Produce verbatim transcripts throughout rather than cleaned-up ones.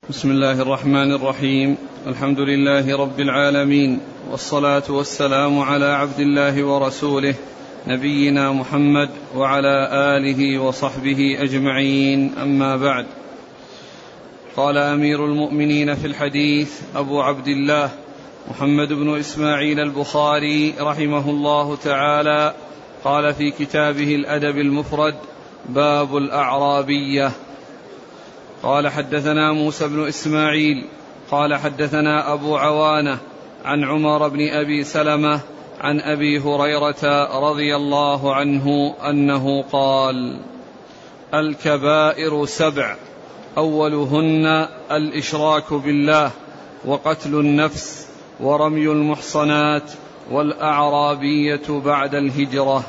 بسم الله الرحمن الرحيم. الحمد لله رب العالمين، والصلاة والسلام على عبد الله ورسوله نبينا محمد وعلى آله وصحبه أجمعين، أما بعد. قال أمير المؤمنين في الحديث أبو عبد الله محمد بن إسماعيل البخاري رحمه الله تعالى، قال في كتابه الأدب المفرد: باب الأعرابية. قال حدثنا موسى بن إسماعيل قال حدثنا أبو عوانة عن عمر بن أبي سلمة عن أبي هريرة رضي الله عنه أنه قال: الكبائر سبع، أولهن الإشراك بالله، وقتل النفس، ورمي المحصنات، والأعرابية بعد الهجرة.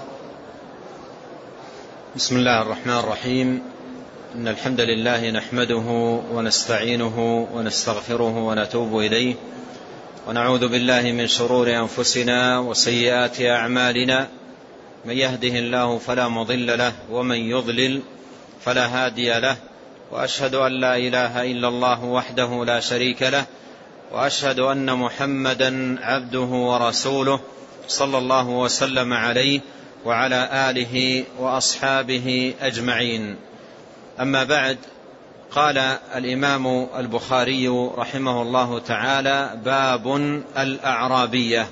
بسم الله الرحمن الرحيم. إن الحمد لله نحمده ونستعينه ونستغفره ونتوب إليه، ونعوذ بالله من شرور أنفسنا وسيئات أعمالنا. من يهده الله فلا مضل له، ومن يضلل فلا هادي له. وأشهد أن لا إله إلا الله وحده لا شريك له، وأشهد أن محمدا عبده ورسوله صلى الله وسلم عليه وعلى آله وأصحابه أجمعين. أما بعد، قال الإمام البخاري رحمه الله تعالى: باب الأعرابية.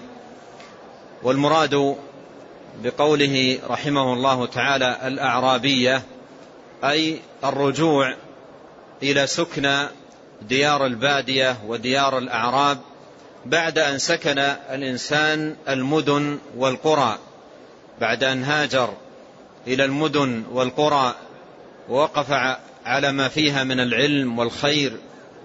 والمراد بقوله رحمه الله تعالى الأعرابية أي الرجوع إلى سكن ديار البادية وديار الأعراب بعد أن سكن الإنسان المدن والقرى، بعد أن هاجر إلى المدن والقرى ووقف على ما فيها من العلم والخير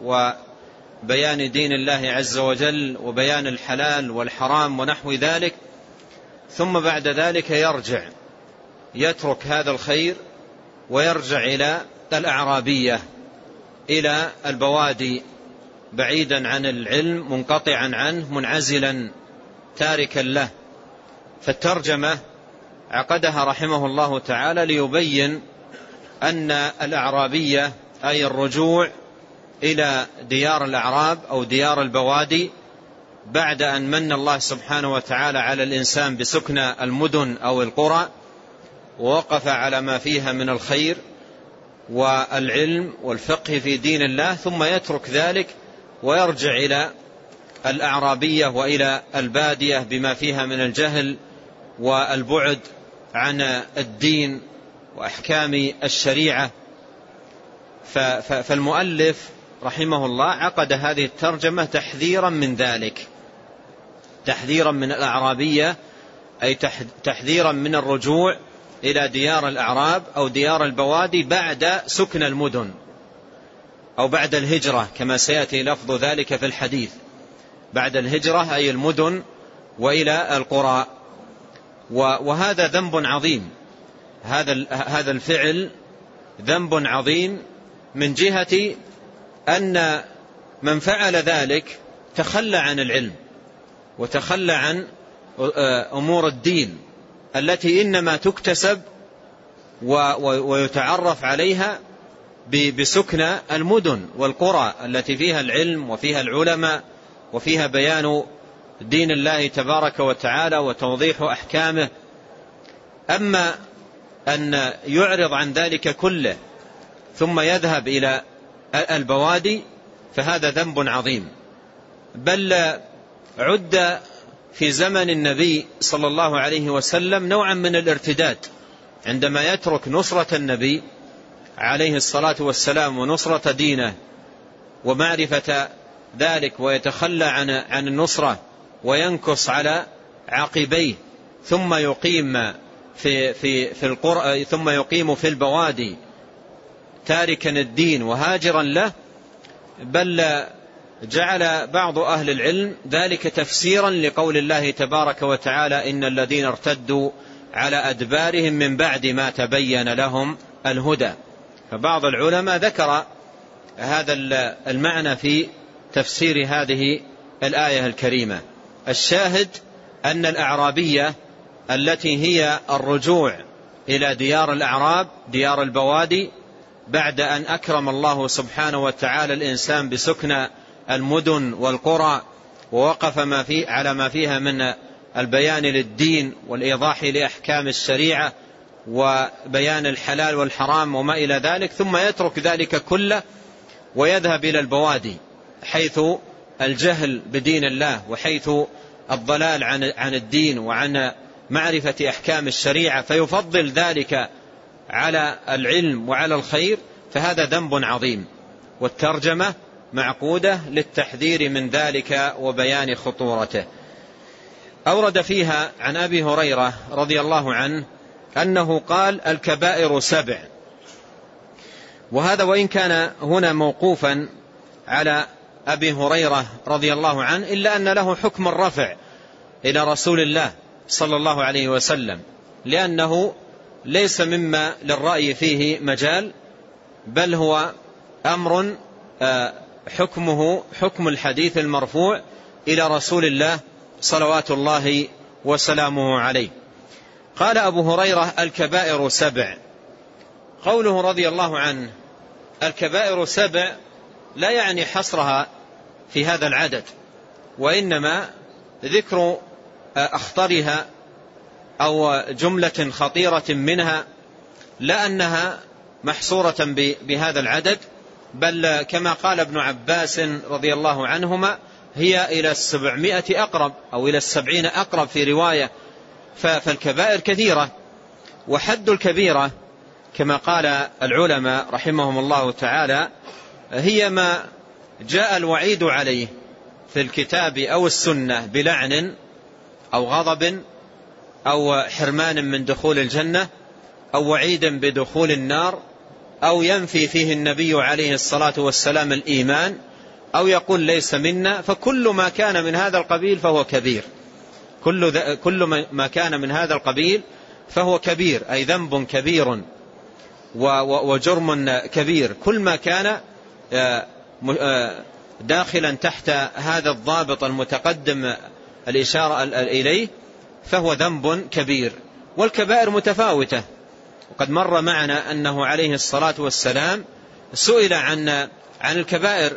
وبيان دين الله عز وجل وبيان الحلال والحرام ونحو ذلك، ثم بعد ذلك يرجع يترك هذا الخير ويرجع إلى الأعرابية، إلى البوادي، بعيدا عن العلم، منقطعا عنه، منعزلا، تاركا له. فالترجمة عقدها رحمه الله تعالى ليبين أن الأعرابية أي الرجوع إلى ديار الأعراب أو ديار البوادي بعد أن من الله سبحانه وتعالى على الإنسان بسكن المدن أو القرى، ووقف على ما فيها من الخير والعلم والفقه في دين الله، ثم يترك ذلك ويرجع إلى الأعرابية وإلى البادية بما فيها من الجهل والبعد عن الدين وأحكام الشريعة. فالمؤلف رحمه الله عقد هذه الترجمة تحذيرا من ذلك، تحذيرا من الأعرابية أي تحذيرا من الرجوع إلى ديار الأعراب أو ديار البوادي بعد سكن المدن أو بعد الهجرة، كما سيأتي لفظ ذلك في الحديث. بعد الهجرة أي المدن وإلى القرى. وهذا ذنب عظيم، هذا هذا الفعل ذنب عظيم من جهة أن من فعل ذلك تخلى عن العلم وتخلى عن أمور الدين التي إنما تكتسب ويتعرف عليها بسكن المدن والقرى التي فيها العلم وفيها العلماء وفيها بيان دين الله تبارك وتعالى وتوضيح أحكامه. أما أن يعرض عن ذلك كله ثم يذهب إلى البوادي فهذا ذنب عظيم. بل عد في زمن النبي صلى الله عليه وسلم نوعا من الارتداد، عندما يترك نصرة النبي عليه الصلاة والسلام ونصرة دينه ومعرفة ذلك، ويتخلى عن عن النصرة وينكص على عقبيه، ثم يقيم في في في القرى، ثم يقيم في البوادي تاركا الدين وهاجرا له. بل جعل بعض أهل العلم ذلك تفسيرا لقول الله تبارك وتعالى: إن الذين ارتدوا على أدبارهم من بعد ما تبين لهم الهدى. فبعض العلماء ذكر هذا المعنى في تفسير هذه الآية الكريمة. الشاهد أن الأعرابية التي هي الرجوع إلى ديار الأعراب، ديار البوادي، بعد أن أكرم الله سبحانه وتعالى الإنسان بسكن المدن والقرى، ووقف ما في على ما فيها من البيان للدين والإيضاح لأحكام الشريعة وبيان الحلال والحرام وما إلى ذلك، ثم يترك ذلك كله ويذهب إلى البوادي حيث الجهل بدين الله وحيث الضلال عن عن الدين وعن معرفة أحكام الشريعة، فيفضل ذلك على العلم وعلى الخير، فهذا ذنب عظيم. والترجمة معقودة للتحذير من ذلك وبيان خطورته. أورد فيها عن أبي هريرة رضي الله عنه أنه قال: الكبائر سبع. وهذا وإن كان هنا موقوفا على أبي هريرة رضي الله عنه، إلا أن له حكم الرفع إلى رسول الله صلى الله عليه وسلم، لأنه ليس مما للرأي فيه مجال، بل هو أمر حكمه حكم الحديث المرفوع إلى رسول الله صلوات الله وسلامه عليه. قال أبو هريرة: الكبائر سبع. قوله رضي الله عنه الكبائر سبع لا يعني حصرها في هذا العدد، وإنما ذكر أخطرها أو جملة خطيرة منها، لا أنها محصورة بهذا العدد، بل كما قال ابن عباس رضي الله عنهما: هي إلى السبعمائة أقرب أو إلى السبعين أقرب في رواية. فالكبائر كثيرة، وحد الكبيرة كما قال العلماء رحمهم الله تعالى هي ما جاء الوعيد عليه في الكتاب أو السنة بلعن أو غضب أو حرمان من دخول الجنة أو وعيد بدخول النار، أو ينفي فيه النبي عليه الصلاة والسلام الإيمان، أو يقول ليس منا. فكل ما كان من هذا القبيل فهو كبير، كل, كل ما كان من هذا القبيل فهو كبير، أي ذنب كبير وجرم كبير. كل ما كان داخلا تحت هذا الضابط المتقدم الإشارة إليه فهو ذنب كبير. والكبائر متفاوتة، وقد مر معنا أنه عليه الصلاة والسلام سئل عن عن الكبائر،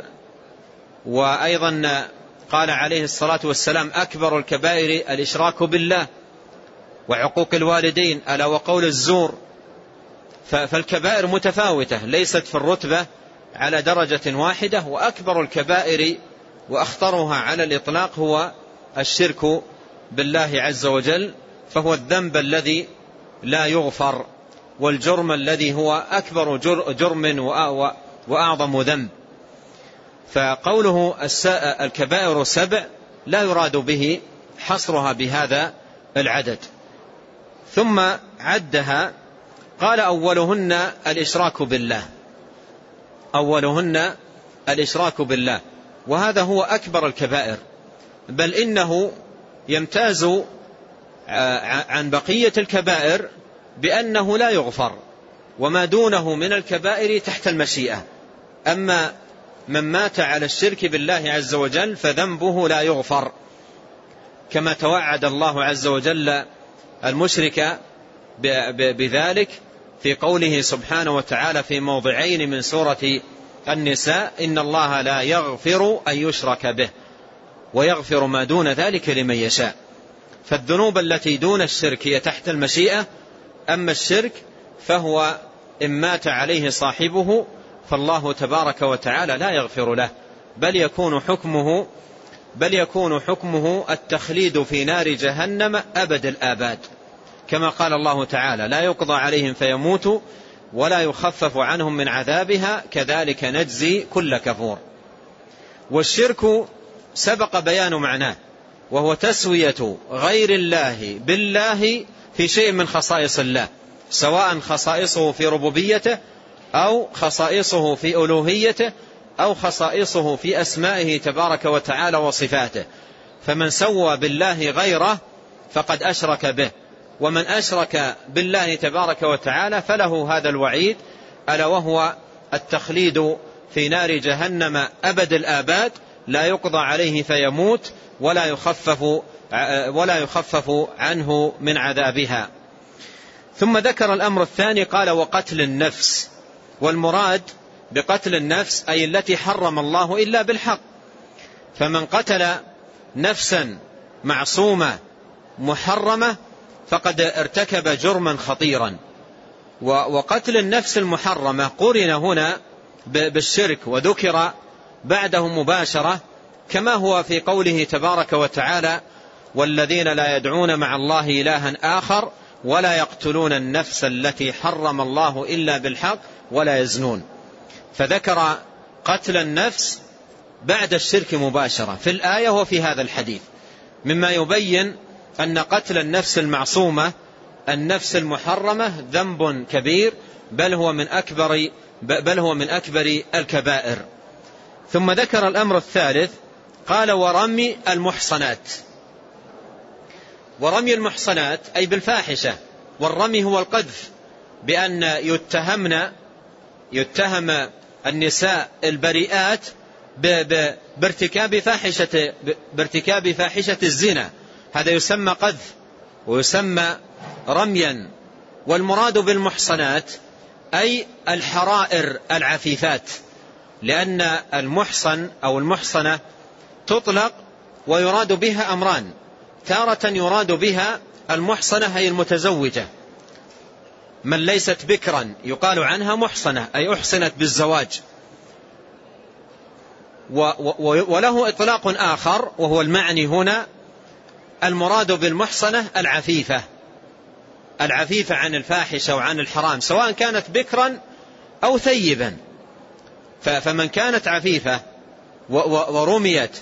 وأيضا قال عليه الصلاة والسلام: أكبر الكبائر الإشراك بالله وعقوق الوالدين ألا وقول الزور. فالكبائر متفاوتة، ليست في الرتبة على درجة واحدة. وأكبر الكبائر وأخطرها على الإطلاق هو الشرك بالله عز وجل، فهو الذنب الذي لا يغفر، والجرم الذي هو أكبر جرم وأعظم ذنب. فقوله الكبائر سبع لا يراد به حصرها بهذا العدد. ثم عدها قال: أولهن الإشراك بالله. أولهن الإشراك بالله، وهذا هو أكبر الكبائر، بل إنه يمتاز عن بقية الكبائر بأنه لا يغفر، وما دونه من الكبائر تحت المشيئة. أما من مات على الشرك بالله عز وجل فذنبه لا يغفر، كما توعد الله عز وجل المشرك بذلك في قوله سبحانه وتعالى في موضعين من سورة النساء: إن الله لا يغفر أن يشرك به ويغفر ما دون ذلك لمن يشاء. فالذنوب التي دون الشرك هي تحت المشيئة، أما الشرك فهو إن مات عليه صاحبه فالله تبارك وتعالى لا يغفر له، بل يكون حكمه بل يكون حكمه التخليد في نار جهنم أبد الآباد، كما قال الله تعالى: لا يقضى عليهم فيموتوا ولا يخفف عنهم من عذابها كذلك نجزي كل كفور. والشرك سبق بيان معناه، وهو تسوية غير الله بالله في شيء من خصائص الله، سواء خصائصه في ربوبيته أو خصائصه في ألوهيته أو خصائصه في أسمائه تبارك وتعالى وصفاته. فمن سوى بالله غيره فقد أشرك به، ومن أشرك بالله تبارك وتعالى فله هذا الوعيد، ألا وهو التخليد في نار جهنم أبد الآباد، لا يقضى عليه فيموت ولا يخفف ولا يخفف عنه من عذابها. ثم ذكر الأمر الثاني قال: وقتل النفس. والمراد بقتل النفس أي التي حرم الله إلا بالحق. فمن قتل نفسا معصومة محرمة فقد ارتكب جرما خطيرا. وقتل النفس المحرمة قرن هنا بالشرك وذكر بعده مباشرة، كما هو في قوله تبارك وتعالى: والذين لا يدعون مع الله إلها آخر ولا يقتلون النفس التي حرم الله إلا بالحق ولا يزنون. فذكر قتل النفس بعد الشرك مباشرة في الآية وفي هذا الحديث، مما يبين أن قتل النفس المعصومة النفس المحرمة ذنب كبير، بل هو من أكبر بل هو من أكبر الكبائر. ثم ذكر الأمر الثالث، قال: ورمي المحصنات. ورمي المحصنات أي بالفاحشة، والرمي هو القذف، بأن يتهمن يتهم النساء البريئات بارتكاب فاحشة بارتكاب فاحشة الزنا، هذا يسمى قذف ويسمى رميا. والمراد بالمحصنات أي الحرائر العفيفات، لأن المحصن أو المحصنة تطلق ويراد بها أمران: تارة يراد بها المحصنة أي المتزوجة، من ليست بكرا يقال عنها محصنة أي أحصنت بالزواج. وله إطلاق آخر وهو المعني هنا، المراد بالمحصنة العفيفة العفيفة عن الفاحشة وعن الحرام، سواء كانت بكرا أو ثيبا. فمن كانت عفيفة ورميت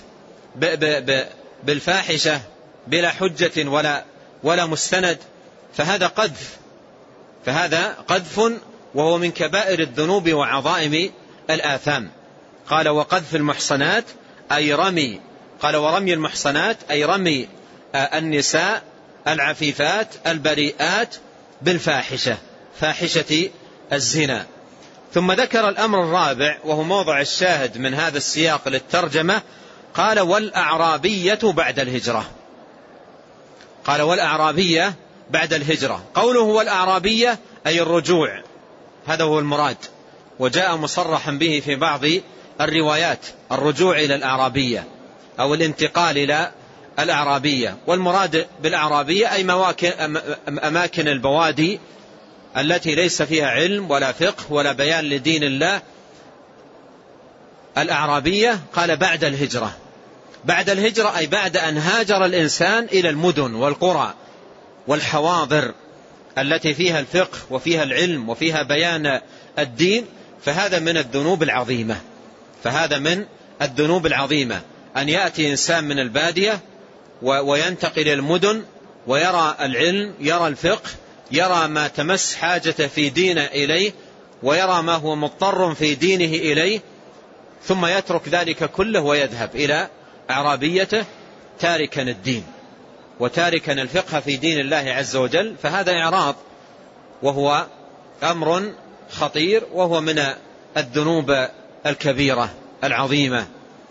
بالفاحشة بلا حجة ولا ولا مستند فهذا قذف فهذا قذف وهو من كبائر الذنوب وعظائم الآثام. قال: وقذف المحصنات أي رمي قال ورمي المحصنات أي رمي النساء العفيفات البريئات بالفاحشة، فاحشة الزنا. ثم ذكر الأمر الرابع وهو موضع الشاهد من هذا السياق للترجمة، قال: والأعرابية بعد الهجرة. قال: والأعرابية بعد الهجرة. قوله والأعرابية أي الرجوع، هذا هو المراد، وجاء مصرحا به في بعض الروايات، الرجوع إلى الأعرابية أو الانتقال إلى الأعرابية. والمراد بالأعرابية أي أماكن البوادي التي ليس فيها علم ولا فقه ولا بيان لدين الله. الأعرابية قال بعد الهجرة. بعد الهجرة أي بعد أن هاجر الإنسان إلى المدن والقرى والحواضر التي فيها الفقه وفيها العلم وفيها بيان الدين، فهذا من الذنوب العظيمة فهذا من الذنوب العظيمة أن يأتي إنسان من البادية وينتقل إلى المدن ويرى العلم، يرى الفقه، يرى ما تمس حاجته في دينه إليه، ويرى ما هو مضطر في دينه إليه، ثم يترك ذلك كله ويذهب إلى أعرابيته تاركا الدين وتاركا الفقه في دين الله عز وجل. فهذا إعراض وهو أمر خطير وهو من الذنوب الكبيرة العظيمة.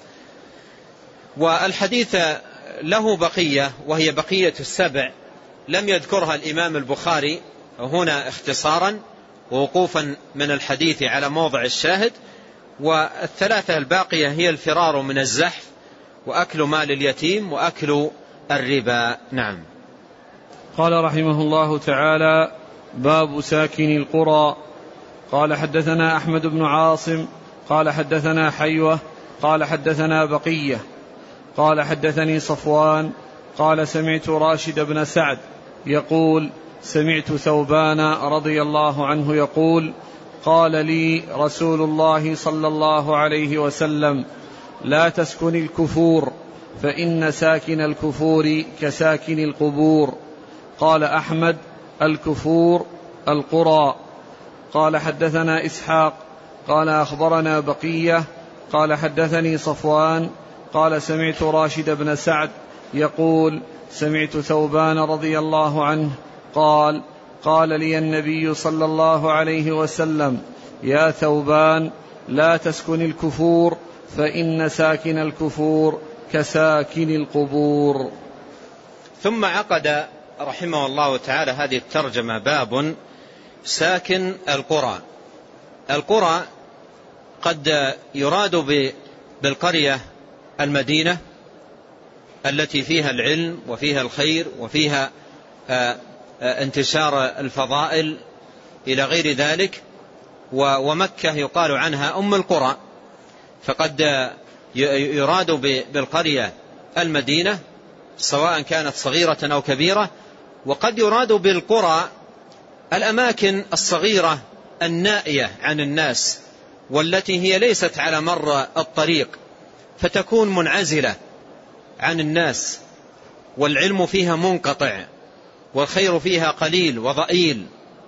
والحديث له بقية وهي بقية السبع لم يذكرها الإمام البخاري هنا اختصارا ووقوفا من الحديث على موضع الشاهد. والثلاثة الباقية هي الفرار من الزحف وأكل مال اليتيم وأكل الربا. نعم. قال رحمه الله تعالى: باب ساكن القرى. قال: حدثنا أحمد بن عاصم قال حدثنا حيوة قال حدثنا بقية قال حدثني صفوان قال: سمعت راشد بن سعد يقول: سمعت ثوبان رضي الله عنه يقول: قال لي رسول الله صلى الله عليه وسلم: لا تسكن الكفور فإن ساكن الكفور كساكن القبور. قال أحمد: الكفور القرى. قال: حدثنا إسحاق قال: أخبرنا بقية قال: حدثني صفوان قال: سمعت راشد بن سعد يقول: سمعت ثوبان رضي الله عنه قال: قال لي النبي صلى الله عليه وسلم: يا ثوبان، لا تسكن الكفور فإن ساكن الكفور كساكن القبور. ثم عقد رحمه الله تعالى هذه الترجمة: باب ساكن القرى، القرى قد يراد بالقرية المدينة التي فيها العلم وفيها الخير وفيها انتشار الفضائل إلى غير ذلك، ومكة يقال عنها أم القرى، فقد يراد بالقرية المدينة سواء كانت صغيرة أو كبيرة، وقد يراد بالقرى الأماكن الصغيرة النائية عن الناس والتي هي ليست على مر الطريق، فتكون منعزلة عن الناس والعلم فيها منقطع والخير فيها قليل وضئيل.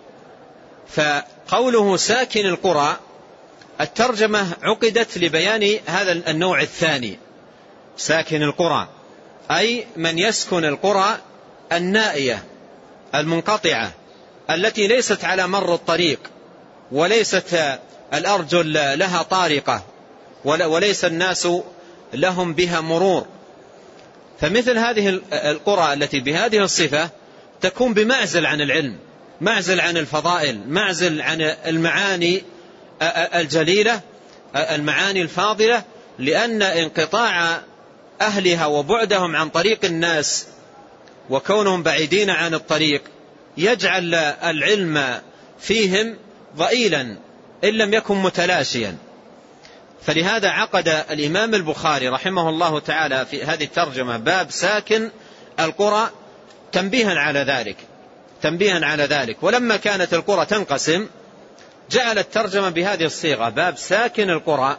فقوله ساكن القرى الترجمة عقدت لبيان هذا النوع الثاني، ساكن القرى أي من يسكن القرى النائية المنقطعة التي ليست على مر الطريق وليست الأرجل لها طارقة وليس الناس لهم بها مرور. فمثل هذه القرى التي بهذه الصفة تكون بمعزل عن العلم، معزل عن الفضائل، معزل عن المعاني الجليلة، المعاني الفاضلة، لأن انقطاع أهلها وبعدهم عن طريق الناس وكونهم بعيدين عن الطريق يجعل العلم فيهم ضئيلا إن لم يكن متلاشيا. فلهذا عقد الإمام البخاري رحمه الله تعالى في هذه الترجمة باب ساكن القرى تنبيها على ذلك، تنبيها على ذلك. ولما كانت القرى تنقسم جعل الترجمة بهذه الصيغة باب ساكن القرى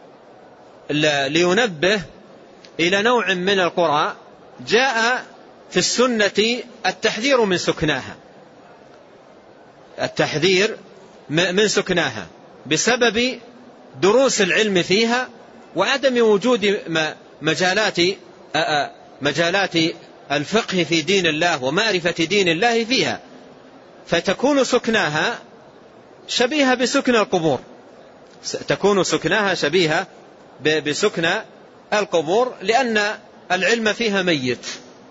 لينبه إلى نوع من القرى جاء في السنة التحذير من سكناها، التحذير من سكناها بسبب دروس العلم فيها وعدم وجود مجالات مجالات الفقه في دين الله ومعرفة دين الله فيها، فتكون سكناها شبيهة بسكن القبور، تكون سكناها شبيهة بسكن القبور، لأن العلم فيها ميت،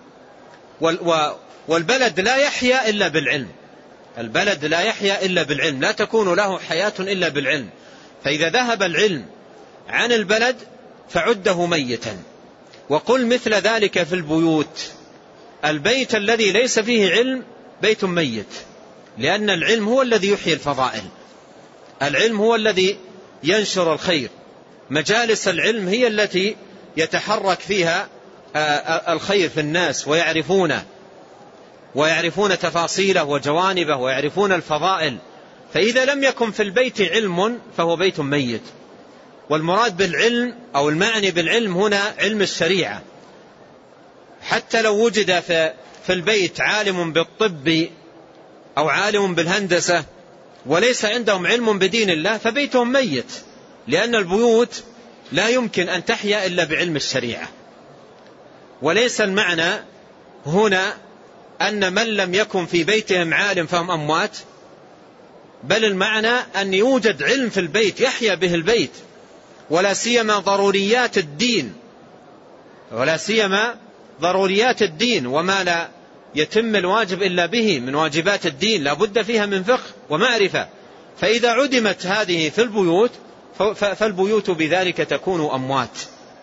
والبلد لا يحيا إلا بالعلم، البلد لا يحيا إلا بالعلم، لا تكون له حياة إلا بالعلم. فإذا ذهب العلم عن البلد فعده ميتا. وقل مثل ذلك في البيوت، البيت الذي ليس فيه علم بيت ميت، لأن العلم هو الذي يحيي الفضائل، العلم هو الذي ينشر الخير، مجالس العلم هي التي يتحرك فيها الخير في الناس ويعرفونه ويعرفون تفاصيله وجوانبه ويعرفون الفضائل. فإذا لم يكن في البيت علم فهو بيت ميت. والمراد بالعلم أو المعني بالعلم هنا علم الشريعة، حتى لو وجد في البيت عالم بالطب أو عالم بالهندسة وليس عندهم علم بدين الله فبيتهم ميت، لأن البيوت لا يمكن أن تحيا إلا بعلم الشريعة. وليس المعنى هنا أن من لم يكن في بيتهم عالم فهم أموات، بل المعنى أن يوجد علم في البيت يحيا به البيت، ولا سيما ضروريات الدين، ولا سيما ضروريات الدين وما لا يتم الواجب إلا به من واجبات الدين، لا بد فيها من فقه ومعرفة. فإذا عدمت هذه في البيوت فالبيوت بذلك تكون أموات.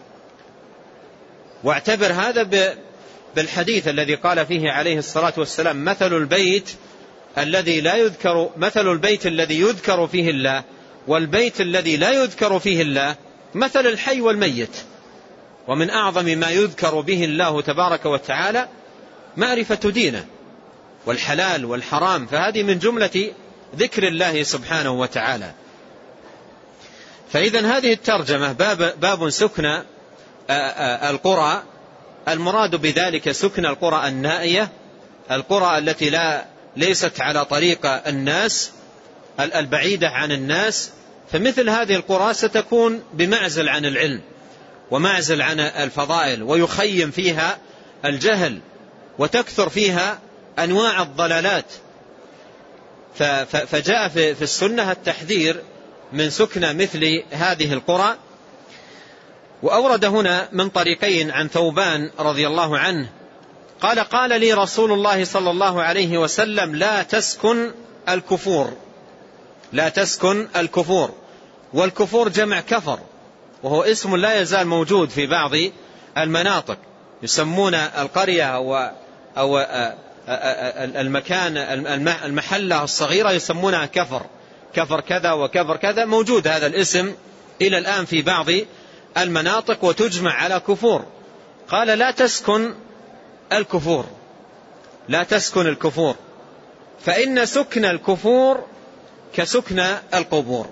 واعتبر هذا بالحديث الذي قال فيه عليه الصلاة والسلام مثل البيت الذي لا يذكر مثل البيت الذي يذكر فيه الله والبيت الذي لا يذكر فيه الله مثل الحي والميت. ومن أعظم ما يذكر به الله تبارك وتعالى معرفة دينه والحلال والحرام، فهذه من جملة ذكر الله سبحانه وتعالى. فإذن هذه الترجمة باب, باب سكن القرى، المراد بذلك سكن القرى النائية، القرى التي لا ليست على طريق الناس، البعيدة عن الناس. فمثل هذه القرى ستكون بمعزل عن العلم ومعزل عن الفضائل، ويخيم فيها الجهل وتكثر فيها أنواع الضلالات. فجاء في السنة التحذير من سكن مثل هذه القرى. وأورد هنا من طريقين عن ثوبان رضي الله عنه قال قال لي رسول الله صلى الله عليه وسلم لا تسكن الكفور، لا تسكن الكفور. والكفور جمع كفر، وهو اسم لا يزال موجود في بعض المناطق، يسمون القرية أو, أو المكان المحلة الصغيرة يسمونها كفر، كفر كذا وكفر كذا. موجود هذا الاسم إلى الآن في بعض المناطق وتجمع على كفور. قال لا تسكن الكفور، لا تسكن الكفور، فإن سكن الكفور كسكن القبور.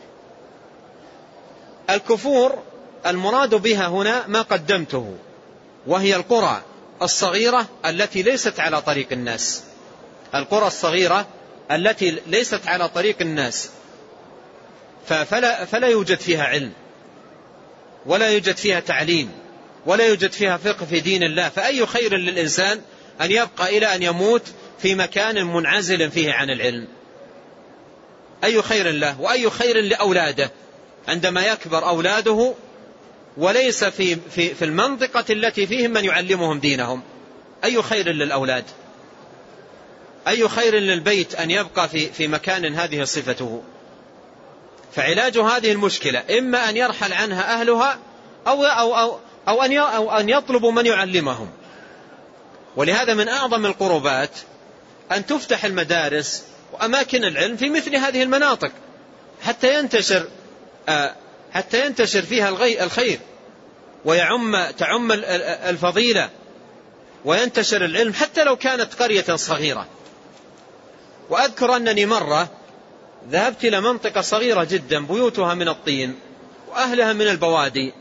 الكفور المراد بها هنا ما قدمته، وهي القرى الصغيرة التي ليست على طريق الناس، القرى الصغيرة التي ليست على طريق الناس، فلا, فلا يوجد فيها علم، ولا يوجد فيها تعليم، ولا يوجد فيها فقه في دين الله. فأي خير للإنسان أن يبقى إلى أن يموت في مكان منعزل فيه عن العلم؟ أي خير له، وأي خير لأولاده عندما يكبر أولاده وليس في, في, في المنطقة التي فيهم من يعلمهم دينهم؟ أي خير للأولاد، أي خير للبيت أن يبقى في, في مكان هذه صفته؟ فعلاج هذه المشكلة إما أن يرحل عنها أهلها أو, أو, أو, أو, أن, أو أن يطلبوا من يعلمهم. ولهذا من أعظم القربات أن تفتح المدارس وأماكن العلم في مثل هذه المناطق حتى ينتشر حتى ينتشر فيها الخير ويعم تعم الفضيلة وينتشر العلم، حتى لو كانت قرية صغيرة. وأذكر أنني مرة ذهبت إلى منطقة صغيرة جدا بيوتها من الطين وأهلها من البوادي،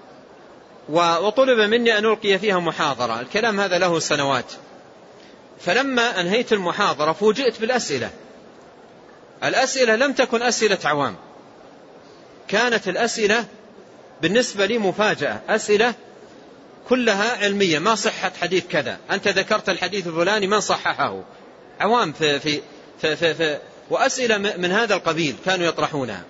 وطلب مني أن ألقي فيها محاضرة. الكلام هذا له سنوات. فلما أنهيت المحاضرة فوجئت بالأسئلة. الأسئلة لم تكن أسئلة عوام، كانت الأسئلة بالنسبة لي مفاجأة، أسئلة كلها علمية. ما صحة حديث كذا، أنت ذكرت الحديث الفلاني من صححه؟ عوام في في في في في وأسئلة من هذا القبيل كانوا يطرحونها.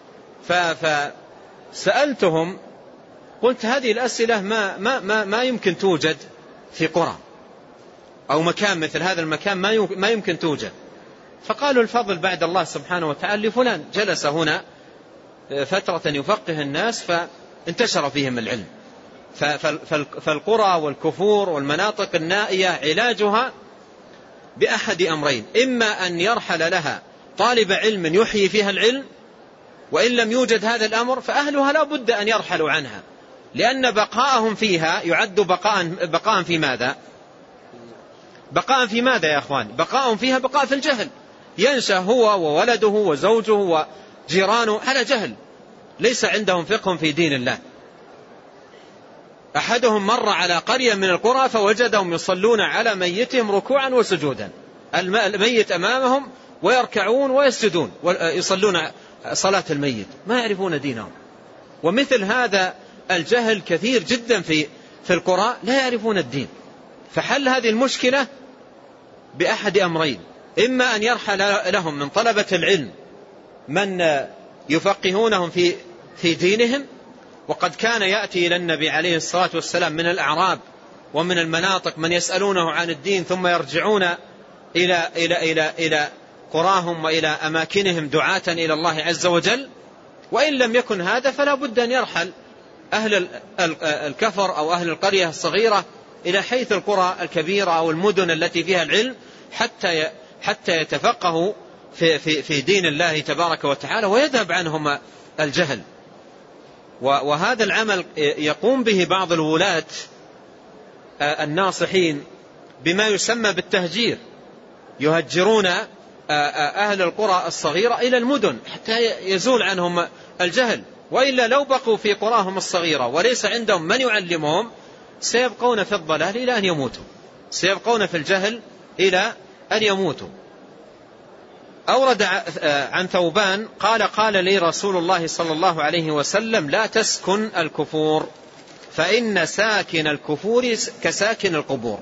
فسألتهم قلت هذه الأسئلة ما ما ما ما يمكن توجد في قرى أو مكان مثل هذا المكان، ما ما يمكن توجد. فقالوا الفضل بعد الله سبحانه وتعالى لفلان جلس هنا فترة يفقه الناس فانتشر فيهم العلم. فالقرى والكفور والمناطق النائية علاجها بأحد أمرين: إما أن يرحل لها طالب علم يحيي فيها العلم، وإن لم يوجد هذا الأمر فأهلها لا بد أن يرحلوا عنها، لأن بقاءهم فيها يعد بقاء, بقاء في ماذا؟ بقاء في ماذا يا أخوان؟ بقاء فيها بقاء في الجهل. ينشأ هو وولده وزوجه وجيرانه على جهل، ليس عندهم فقه في دين الله. أحدهم مر على قرية من القرى فوجدهم يصلون على ميتهم ركوعا وسجودا، الميت أمامهم ويركعون ويسجدون ويصلون صلاة الميت، ما يعرفون دينهم. ومثل هذا الجهل كثير جدا في في القرى، لا يعرفون الدين. فحل هذه المشكلة بأحد أمرين: إما أن يرحل لهم من طلبة العلم من يفقهونهم في في دينهم، وقد كان يأتي إلى النبي عليه الصلاة والسلام من الأعراب ومن المناطق من يسألونه عن الدين ثم يرجعون إلى إلى إلى إلى قراهم وإلى أماكنهم دعاة إلى الله عز وجل. وإن لم يكن هذا فلا بد أن يرحل أهل الكفر أو أهل القرية الصغيرة إلى حيث القرى الكبيرة أو المدن التي فيها العلم حتى حتى يتفقهوا في في في دين الله تبارك وتعالى ويذهب عنهم الجهل. وهذا العمل يقوم به بعض الولاة الناصحين بما يسمى بالتهجير، يهجرون أهل القرى الصغيرة إلى المدن حتى يزول عنهم الجهل. وإلا لو بقوا في قراهم الصغيرة وليس عندهم من يعلمهم سيبقون في الضلال إلى أن يموتوا، سيبقون في الجهل إلى أن يموتوا. أورد عن ثوبان قال: قال لي رسول الله صلى الله عليه وسلم: لا تسكن الكفور فإن ساكن الكفور كساكن القبور.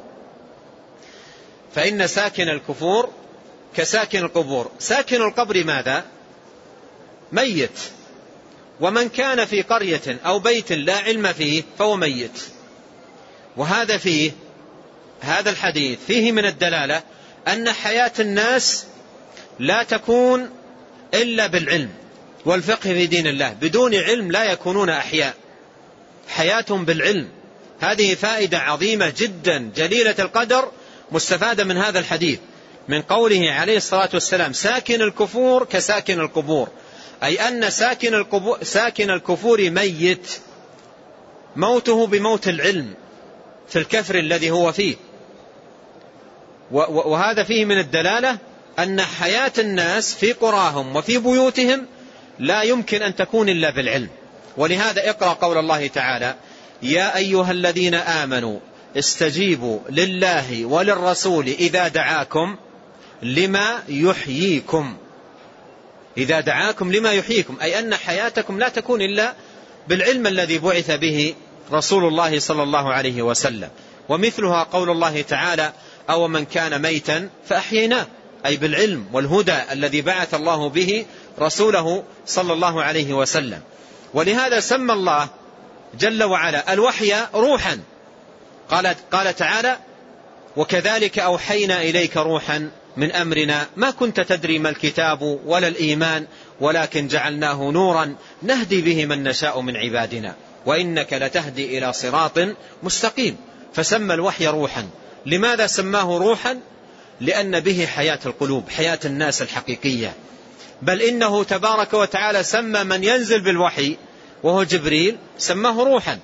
فإن ساكن الكفور كساكن القبور. ساكن القبر ماذا؟ ميت. ومن كان في قرية أو بيت لا علم فيه فهو ميت. وهذا فيه هذا الحديث فيه من الدلالة أن حياة الناس لا تكون إلا بالعلم والفقه في دين الله. بدون علم لا يكونون أحياء، حياتهم بالعلم. هذه فائدة عظيمة جدا جليلة القدر مستفادة من هذا الحديث، من قوله عليه الصلاة والسلام ساكن الكفور كساكن القبور، أي أن ساكن القبور ساكن الكفور ميت، موته بموت العلم في الكفر الذي هو فيه. وهذا فيه من الدلالة أن حياة الناس في قراهم وفي بيوتهم لا يمكن أن تكون إلا بالعلم. ولهذا اقرأ قول الله تعالى يا أيها الذين آمنوا استجيبوا لله وللرسول إذا دعاكم لما يحييكم. إذا دعاكم لما يحييكم، أي أن حياتكم لا تكون إلا بالعلم الذي بعث به رسول الله صلى الله عليه وسلم. ومثلها قول الله تعالى أو من كان ميتا فأحييناه، أي بالعلم والهدى الذي بعث الله به رسوله صلى الله عليه وسلم. ولهذا سمى الله جل وعلا الوحي روحا، قال, قال تعالى وكذلك أوحينا إليك روحا من أمرنا ما كنت تدري ما الكتاب ولا الإيمان ولكن جعلناه نورا نهدي به من نشاء من عبادنا وإنك لتهدي إلى صراط مستقيم. فسمى الوحي روحا. لماذا سماه روحا؟ لأن به حياة القلوب، حياة الناس الحقيقية. بل إنه تبارك وتعالى سمى من ينزل بالوحي وهو جبريل سماه روحا.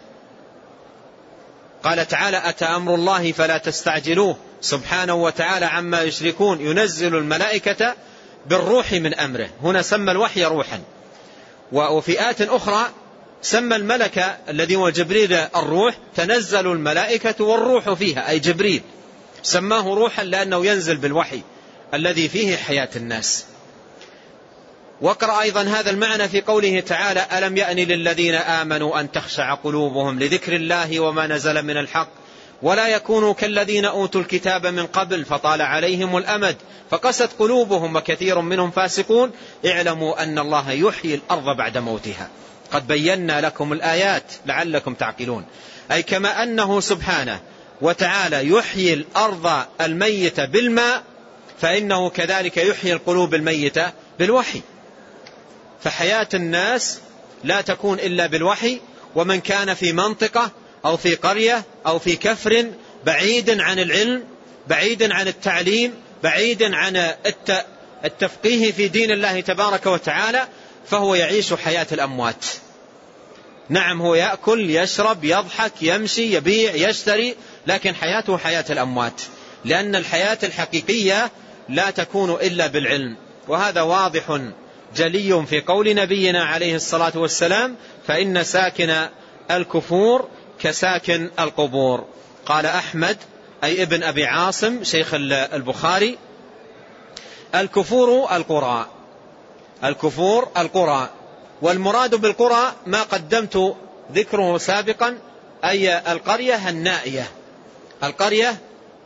قال تعالى أتى أمر الله فلا تستعجلوه سبحانه وتعالى عما يشركون ينزل الملائكة بالروح من أمره. هنا سمى الوحي روحا. وفي آيات أخرى سمى الملك الذي هو جبريل الروح، تنزل الملائكة والروح فيها، أي جبريل سماه روحا لأنه ينزل بالوحي الذي فيه حياة الناس. واقرأ أيضا هذا المعنى في قوله تعالى ألم يأن للذين آمنوا أن تخشع قلوبهم لذكر الله وما نزل من الحق ولا يكونوا كالذين أوتوا الكتاب من قبل فطال عليهم الأمد فقست قلوبهم وكثير منهم فاسقون اعلموا أن الله يحيي الأرض بعد موتها قد بينا لكم الآيات لعلكم تعقلون. أي كما أنه سبحانه وتعالى يحيي الأرض الميتة بالماء فإنه كذلك يحيي القلوب الميتة بالوحي. فحياة الناس لا تكون إلا بالوحي. ومن كان في منطقة أو في قرية أو في كفر بعيد عن العلم، بعيد عن التعليم، بعيد عن التفقيه في دين الله تبارك وتعالى، فهو يعيش حياة الأموات. نعم هو يأكل يشرب يضحك يمشي يبيع يشتري، لكن حياته حياة الأموات، لأن الحياة الحقيقية لا تكون إلا بالعلم. وهذا واضح جلي في قول نبينا عليه الصلاة والسلام فإن ساكن الكفور كساكن القبور. قال أحمد أي ابن أبي عاصم شيخ البخاري الكفور القرى، الكفور القرى. والمراد بالقرى ما قدمت ذكره سابقا، أي القرية النائية، القرية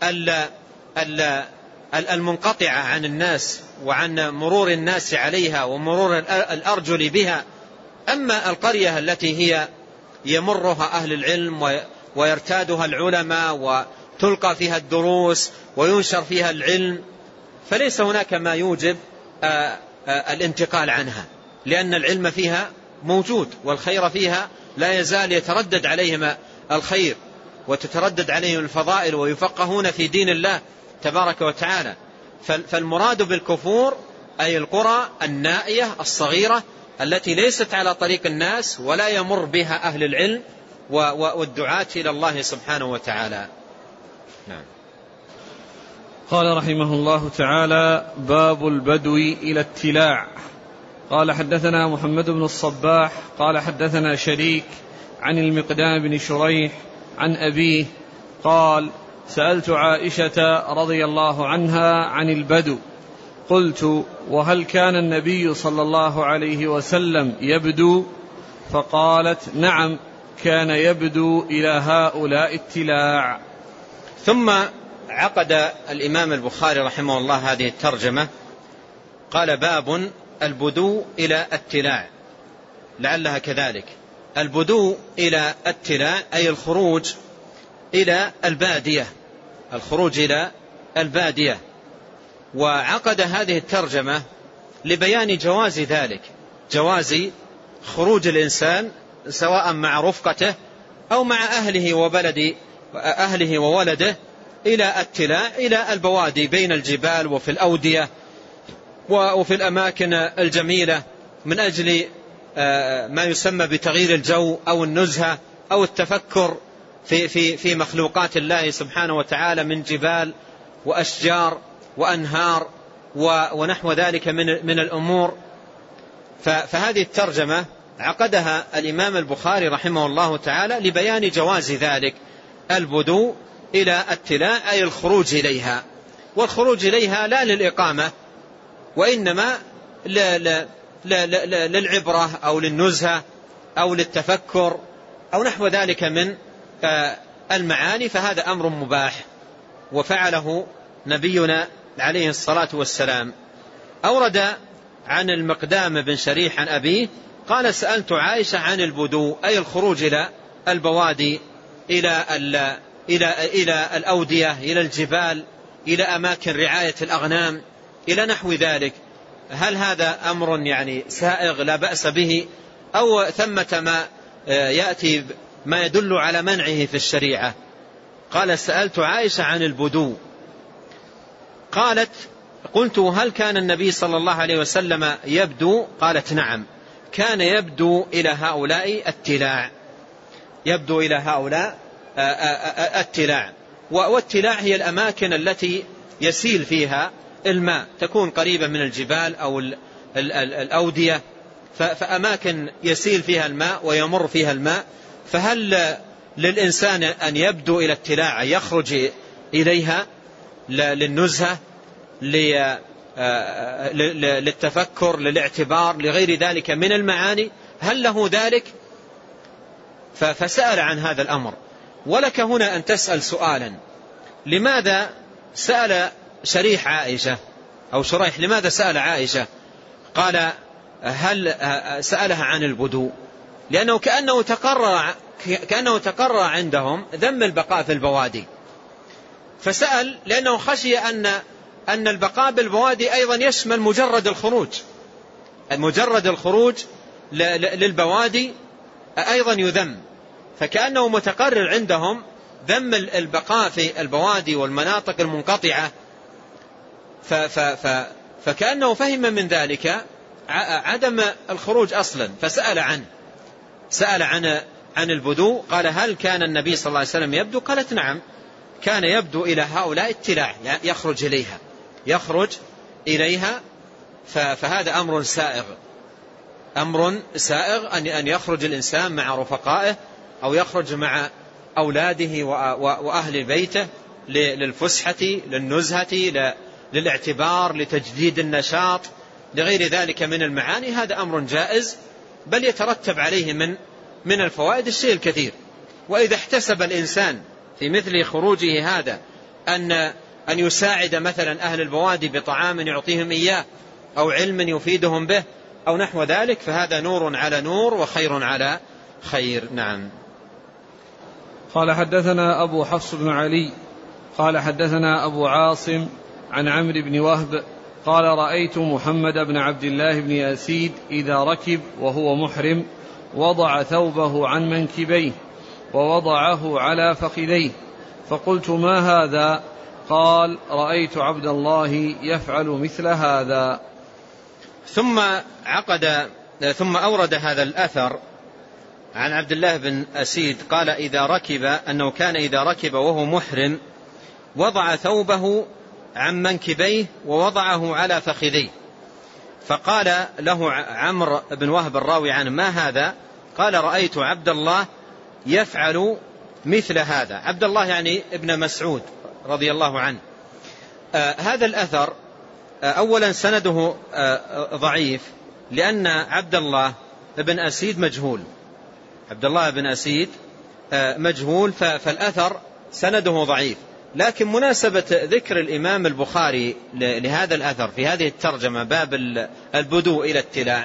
المنقطعة عن الناس وعن مرور الناس عليها ومرور الأرجل بها. أما القرية التي هي يمرها أهل العلم ويرتادها العلماء وتلقى فيها الدروس وينشر فيها العلم، فليس هناك ما يوجب الانتقال عنها، لأن العلم فيها موجود والخير فيها لا يزال يتردد عليهم الخير وتتردد عليهم الفضائل ويفقهون في دين الله تبارك وتعالى. فالمراد بالكفور أي القرى النائية الصغيرة التي ليست على طريق الناس ولا يمر بها أهل العلم والدعاة إلى الله سبحانه وتعالى. نعم. قال رحمه الله تعالى باب البدو إلى التلاع. قال حدثنا محمد بن الصباح قال حدثنا شريك عن المقدام بن شريح عن أبيه قال سألت عائشة رضي الله عنها عن البدو قلت وهل كان النبي صلى الله عليه وسلم يبدو؟ فقالت نعم كان يبدو إلى هؤلاء التلاع. ثم عقد الإمام البخاري رحمه الله هذه الترجمة قال باب البدو إلى التلاع، لعلها كذلك. البدو إلى التلاع أي الخروج إلى البادية، الخروج إلى البادية. وعقد هذه الترجمة لبيان جواز ذلك، جواز خروج الإنسان سواء مع رفقته أو مع أهله وبلد أهله وولده إلى التلاع، إلى البوادي بين الجبال وفي الأودية وفي الأماكن الجميلة من أجل ما يسمى بتغيير الجو أو النزهة أو التفكر في, في, في مخلوقات الله سبحانه وتعالى من جبال وأشجار وأنهار ونحو ذلك من, من الأمور. فهذه الترجمة عقدها الإمام البخاري رحمه الله تعالى لبيان جواز ذلك، البدو إلى التلاع أي الخروج إليها، والخروج إليها لا للإقامة وإنما للعبرة أو للنزهة أو للتفكر أو نحو ذلك من المعاني، فهذا أمر مباح وفعله نبينا عليه الصلاة والسلام. أورد عن المقدام بن شريح عن أبيه قال سألت عائشة عن البدو أي الخروج إلى البوادي، إلى إلى إلى الأودية، إلى الجبال، إلى أماكن رعاية الأغنام، إلى نحو ذلك، هل هذا أمر يعني سائغ لا بأس به أو ثمة ما يأتي ما يدل على منعه في الشريعة؟ قال سألت عائشة عن البدو. قالت قلت هل كان النبي صلى الله عليه وسلم يبدو؟ قالت نعم، كان يبدو إلى هؤلاء التلاع، يبدو إلى هؤلاء التلاع. والتلاع هي الأماكن التي يسيل فيها الماء، تكون قريبة من الجبال أو الأودية، فأماكن يسيل فيها الماء ويمر فيها الماء. فهل للإنسان أن يبدو إلى التلاع يخرج إليها للنزهة، للتفكر، للاعتبار، لغير ذلك من المعاني؟ هل له ذلك؟ فسأل عن هذا الأمر. ولك هنا أن تسأل سؤالا، لماذا سأل شريح عائشة أو شريح لماذا سأل عائشة؟ قال هل سألها عن البدو؟ لأنه كأنه تقرر كأنه تقرر عندهم ذم البقاء في البوادي، فسأل لأنه خشي أن أن البقاء بالبوادي أيضا يشمل مجرد الخروج، مجرد الخروج للبوادي أيضا يذم، فكأنه متقرر عندهم ذم البقاء في البوادي والمناطق المنقطعة، فكأنه فهم من ذلك عدم الخروج أصلا، فسأل عنه، سأل عن عن البدو. قال هل كان النبي صلى الله عليه وسلم يبدو؟ قالت نعم، كان يبدو إلى هؤلاء التلاع، يخرج إليها يخرج إليها فهذا أمر سائغ، أمر سائغ أن أن يخرج الإنسان مع رفقائه أو يخرج مع أولاده وأهل بيته للفسحة، للنزهة، للاعتبار، لتجديد النشاط، لغير ذلك من المعاني. هذا أمر جائز، بل يترتب عليه من من الفوائد الشيء الكثير. وإذا احتسب الإنسان في مثل خروجه هذا أن أن يساعد مثلا أهل البوادي بطعام يعطيهم إياه أو علم يفيدهم به أو نحو ذلك، فهذا نور على نور وخير على خير. نعم. قال حدثنا أبو حفص بن علي قال حدثنا أبو عاصم عن عمرو بن وهب قال رأيت محمد بن عبد الله بن أسيد إذا ركب وهو محرم وضع ثوبه عن منكبيه ووضعه على فخذيه، فقلت ما هذا؟ قال رأيت عبد الله يفعل مثل هذا. ثم عقد ثم أورد هذا الأثر عن عبد الله بن أسيد قال إذا ركب أنه كان إذا ركب وهو محرم وضع ثوبه عن منكبيه ووضعه على فخذيه، فقال له عمرو بن وهب الراوي عنه ما هذا؟ قال رأيت عبد الله يفعل مثل هذا. عبد الله يعني ابن مسعود رضي الله عنه. آه هذا الأثر آه أولا سنده آه ضعيف، لأن عبد الله بن أسيد مجهول، عبد الله بن أسيد آه مجهول، فالأثر سنده ضعيف. لكن مناسبة ذكر الإمام البخاري لهذا الأثر في هذه الترجمة باب البدو إلى التلاع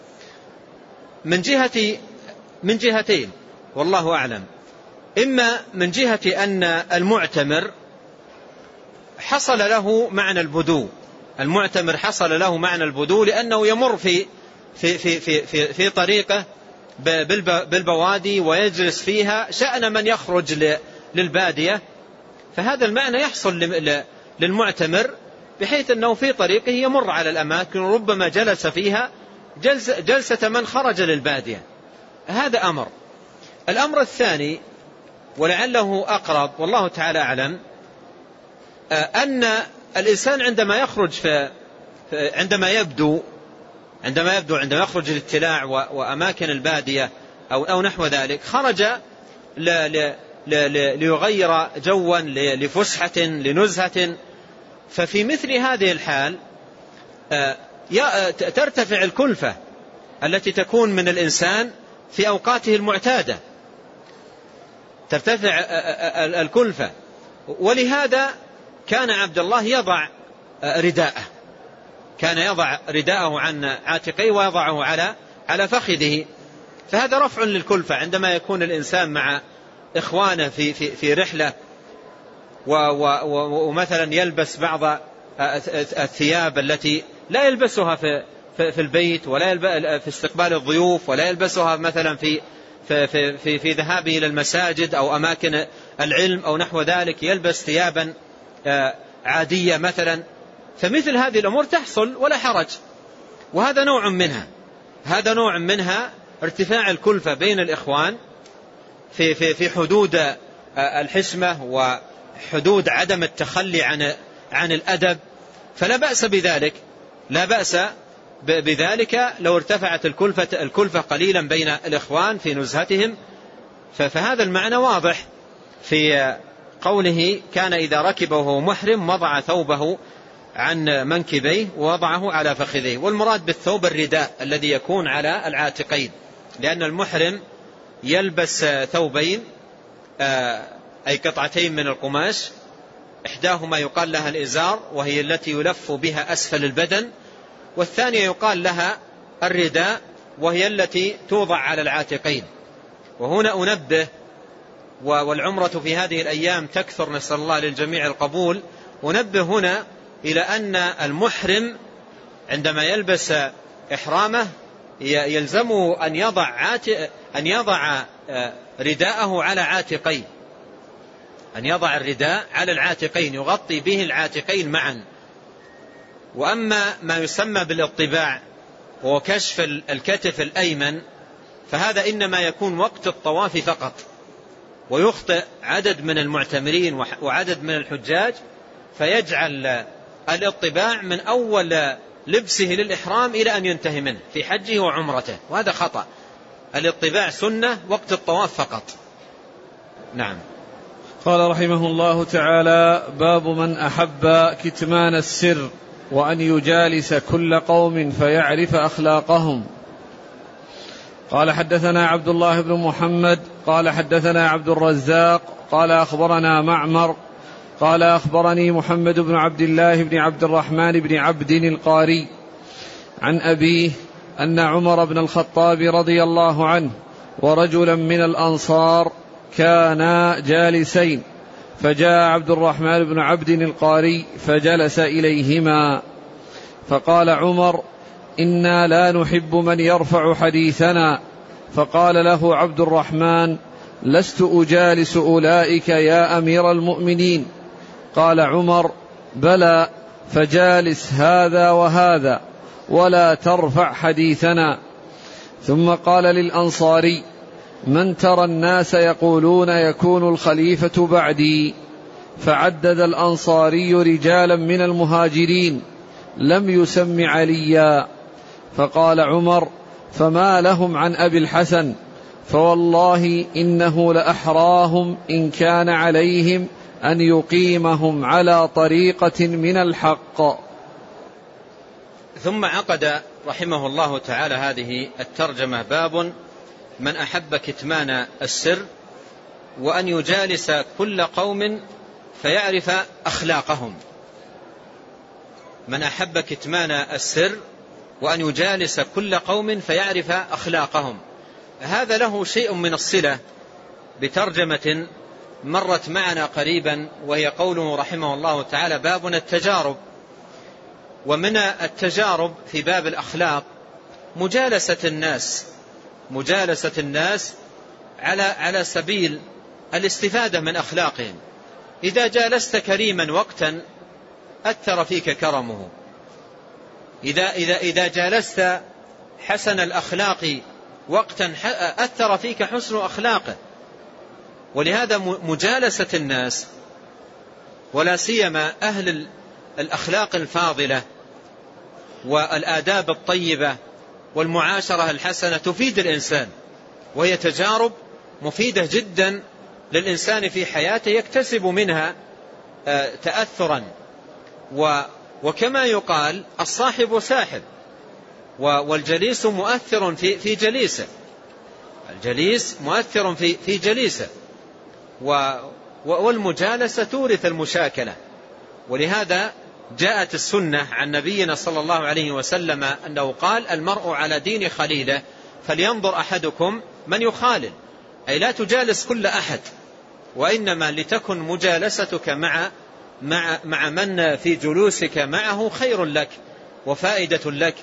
من جهة من جهتين والله أعلم. إما من جهة أن المعتمر حصل له معنى البدو المعتمر حصل له معنى البدو لأنه يمر في في في في في, في طريقه بالبوادي ويجلس فيها شأن من يخرج للبادية، فهذا المعنى يحصل للمعتمر بحيث أنه في طريقه يمر على الأماكن وربما جلس فيها جلسة, جلسة من خرج للبادية. هذا أمر. الأمر الثاني ولعله أقرب والله تعالى أعلم، أن الإنسان عندما يخرج في عندما يبدو عندما يبدو عندما يخرج للتلاع وأماكن البادية أو أو نحو ذلك، خرج ليغير جوا لفسحة لنزهة، ففي مثل هذه الحال ترتفع الكلفة التي تكون من الإنسان في أوقاته المعتادة، ترتفع الكلفة. ولهذا كان عبد الله يضع رداءه كان يضع رداءه عن عاتقيه ويضعه على على فخذه، فهذا رفع للكلفة. عندما يكون الإنسان مع إخوانه في في في رحلة ومثلا يلبس بعض الثياب التي لا يلبسها في في البيت ولا في استقبال الضيوف، ولا يلبسها مثلا في في في في ذهابه إلى المساجد أو أماكن العلم أو نحو ذلك، يلبس ثيابا عادية مثلا، فمثل هذه الأمور تحصل ولا حرج. وهذا نوع منها هذا نوع منها ارتفاع الكلفة بين الإخوان في في في حدود الحشمة وحدود عدم التخلي عن عن الأدب، فلا بأس بذلك لا بأس بذلك لو ارتفعت الكلفة الكلفة قليلا بين الإخوان في نزهتهم. فهذا المعنى واضح في قوله كان إذا ركب وهو محرم وضع ثوبه عن منكبيه ووضعه على فخذيه. والمراد بالثوب الرداء الذي يكون على العاتقين، لأن المحرم يلبس ثوبين أي قطعتين من القماش، إحداهما يقال لها الإزار وهي التي يلف بها أسفل البدن، والثانية يقال لها الرداء وهي التي توضع على العاتقين. وهنا أنبه، والعمرة في هذه الأيام تكثر، نسأل الله للجميع القبول، أنبه هنا إلى أن المحرم عندما يلبس إحرامه يلزمه أن يضع عاتق أن يضع رداءه على عاتقين أن يضع الرداء على العاتقين يغطي به العاتقين معا. وأما ما يسمى بالاطباع وكشف الكتف الأيمن فهذا إنما يكون وقت الطواف فقط، ويخطئ عدد من المعتمرين وعدد من الحجاج فيجعل الاطباع من أول لبسه للإحرام إلى أن ينتهي منه في حجه وعمرته، وهذا خطأ. الاطباع سنة وقت الطواف فقط. نعم. قال رحمه الله تعالى: باب من أحب كتمان السر وأن يجالس كل قوم فيعرف أخلاقهم. قال حدثنا عبد الله بن محمد قال حدثنا عبد الرزاق قال أخبرنا معمر قال أخبرني محمد بن عبد الله بن عبد الرحمن بن عبد القاري عن أبيه أن عمر بن الخطاب رضي الله عنه ورجلا من الأنصار كانا جالسين، فجاء عبد الرحمن بن عبد القاري فجلس إليهما، فقال عمر: إنا لا نحب من يرفع حديثنا. فقال له عبد الرحمن: لست أجالس أولئك يا أمير المؤمنين. قال عمر: بلى، فجالس هذا وهذا ولا ترفع حديثنا. ثم قال للأنصاري: من ترى الناس يقولون يكون الخليفة بعدي؟ فعدد الأنصاري رجالا من المهاجرين لم يسم عليا. فقال عمر: فما لهم عن أبي الحسن؟ فوالله إنه لأحراهم إن كان عليهم أن يقيمهم على طريقة من الحق. ثم عقد رحمه الله تعالى هذه الترجمة: باب من أحب كتمان السر وأن يجالس كل قوم فيعرف أخلاقهم. من أحب كتمان السر وأن يجالس كل قوم فيعرف أخلاقهم. هذا له شيء من الصلة بترجمة مرت معنا قريبا، وهي قوله رحمه الله تعالى: بابنا التجارب. ومن التجارب في باب الأخلاق مجالسة الناس مجالسة الناس على على سبيل الاستفادة من أخلاقهم. إذا جالست كريما وقتا أثر فيك كرمه، إذا إذا إذا جالست حسن الأخلاق وقتا أثر فيك حسن أخلاقه. ولهذا مجالسة الناس ولا سيما أهل الأخلاق الفاضلة والآداب الطيبة والمعاشرة الحسنة تفيد الإنسان، وهي تجارب مفيدة جدا للإنسان في حياته يكتسب منها تأثرا. وكما يقال الصاحب ساحب، والجليس مؤثر في في جليسه، الجليس مؤثر في في جليسه، والمجالسة تورث المشاكلة. ولهذا جاءت السنة عن نبينا صلى الله عليه وسلم أنه قال: المرء على دين خليله فلينظر أحدكم من يخالل، أي لا تجالس كل أحد، وإنما لتكن مجالستك مع مع مع من في جلوسك معه خير لك وفائدة لك،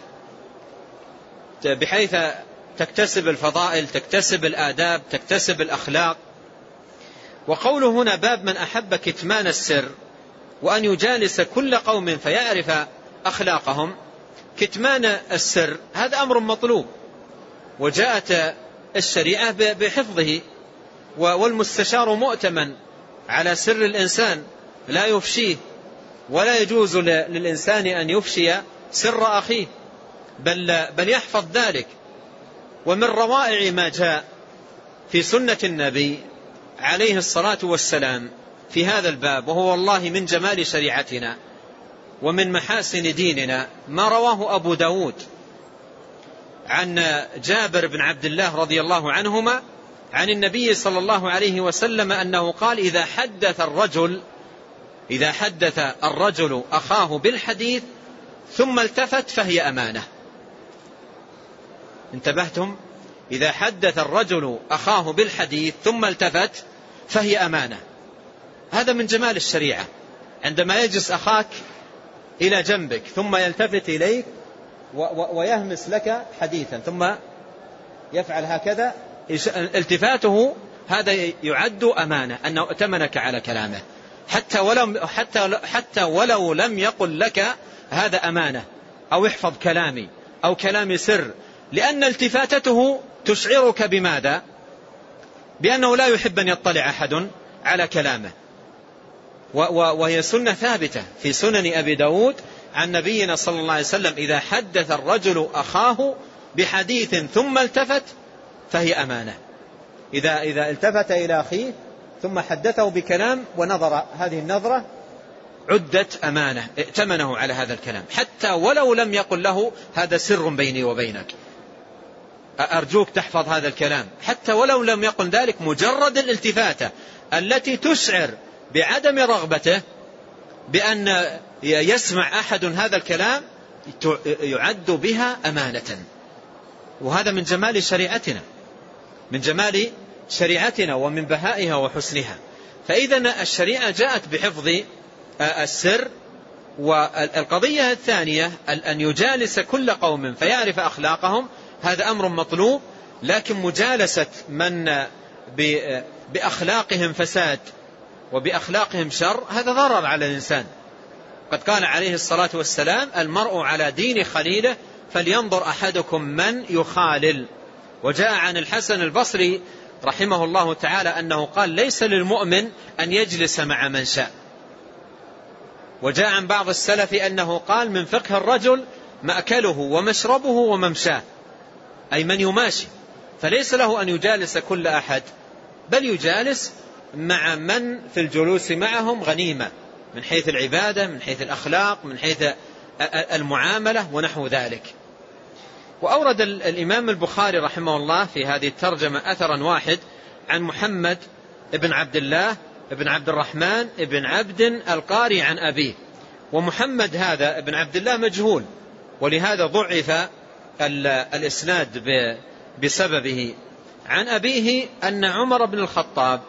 بحيث تكتسب الفضائل، تكتسب الآداب، تكتسب الأخلاق. وقوله هنا: باب من أحب كتمان السر وأن يجالس كل قوم فيعرف أخلاقهم. كتمان السر هذا أمر مطلوب، وجاءت الشريعة بحفظه، والمستشار مؤتمن على سر الإنسان لا يفشيه، ولا يجوز للإنسان أن يفشي سر أخيه، بل, بل يحفظ ذلك. ومن روائع ما جاء في سنة النبي عليه الصلاة والسلام في هذا الباب، وهو والله من جمال شريعتنا ومن محاسن ديننا، ما رواه أبو داود عن جابر بن عبد الله رضي الله عنهما عن النبي صلى الله عليه وسلم أنه قال: إذا حدث الرجل إذا حدث الرجل أخاه بالحديث ثم التفت فهي أمانة. انتبهتم؟ إذا حدث الرجل أخاه بالحديث ثم التفت فهي أمانة. هذا من جمال الشريعة، عندما يجلس أخاك إلى جنبك ثم يلتفت إليك ويهمس لك حديثا ثم يفعل هكذا، التفاته هذا يعد أمانة، أنه ائتمنك على كلامه، حتى ولو, حتى, حتى ولو لم يقل لك هذا أمانة أو احفظ كلامي أو كلامي سر، لأن التفاتته تشعرك بماذا؟ بأنه لا يحب أن يطلع أحد على كلامه. وهي سنة ثابتة في سنن أبي داود عن نبينا صلى الله عليه وسلم: إذا حدث الرجل أخاه بحديث ثم التفت فهي أمانة. إذا, إذا التفت إلى أخيه ثم حدثه بكلام ونظر هذه النظرة عدت أمانة، ائتمنه على هذا الكلام، حتى ولو لم يقل له هذا سر بيني وبينك، أرجوك تحفظ هذا الكلام، حتى ولو لم يقل ذلك، مجرد الالتفاتة التي تشعر بعدم رغبته بأن يسمع أحد هذا الكلام يعد بها أمانة. وهذا من جمال شريعتنا، من جمال شريعتنا ومن بهائها وحسنها. فإذا الشريعة جاءت بحفظ السر. والقضية الثانية أن يجالس كل قوم فيعرف أخلاقهم، هذا أمر مطلوب، لكن مجالسة من بأخلاقهم فساد وبأخلاقهم شر هذا ضرر على الإنسان. قد قال عليه الصلاة والسلام: المرء على دين خليله فلينظر أحدكم من يخالل. وجاء عن الحسن البصري رحمه الله تعالى أنه قال: ليس للمؤمن أن يجلس مع من شاء. وجاء عن بعض السلف أنه قال: من فقه الرجل مأكله ومشربه وممشاه، أي من يماشي، فليس له أن يجالس كل أحد، بل يجالس مع من في الجلوس معهم غنيمة، من حيث العبادة، من حيث الأخلاق، من حيث المعاملة ونحو ذلك. وأورد الإمام البخاري رحمه الله في هذه الترجمة أثرا واحد عن محمد بن عبد الله بن عبد الرحمن بن عبد القاري عن أبيه. ومحمد هذا بن عبد الله مجهول، ولهذا ضعف الإسناد بسببه. عن أبيه أن عمر بن الخطاب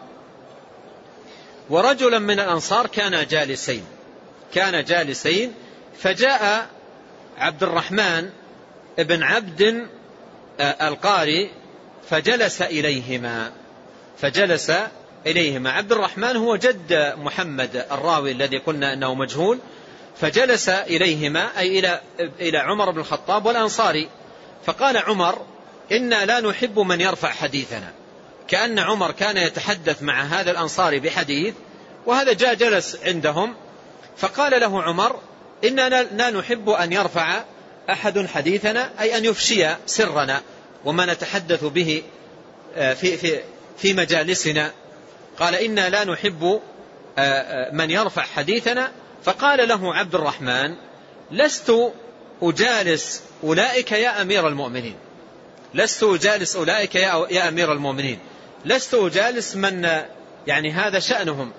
ورجلا من الأنصار كان جالسين كان جالسين فجاء عبد الرحمن ابن عبد القاري فجلس إليهما فجلس إليهما عبد الرحمن هو جد محمد الراوي الذي قلنا أنه مجهول. فجلس إليهما أي إلى إلى عمر بن الخطاب والأنصاري. فقال عمر: إنا لا نحب من يرفع حديثنا، كأن عمر كان يتحدث مع هذا الأنصاري بحديث، وهذا جاء جلس عندهم. فقال له عمر: إنا لا نحب أن يرفع أحد حديثنا، أي أن يفشي سرنا وما نتحدث به في, في, في مجالسنا. قال: إنا لا نحب من يرفع حديثنا. فقال له عبد الرحمن: لست أجالس أولئك يا أمير المؤمنين، لست أجالس أولئك يا أمير المؤمنين، لست أجالس من يعني هذا شأنهم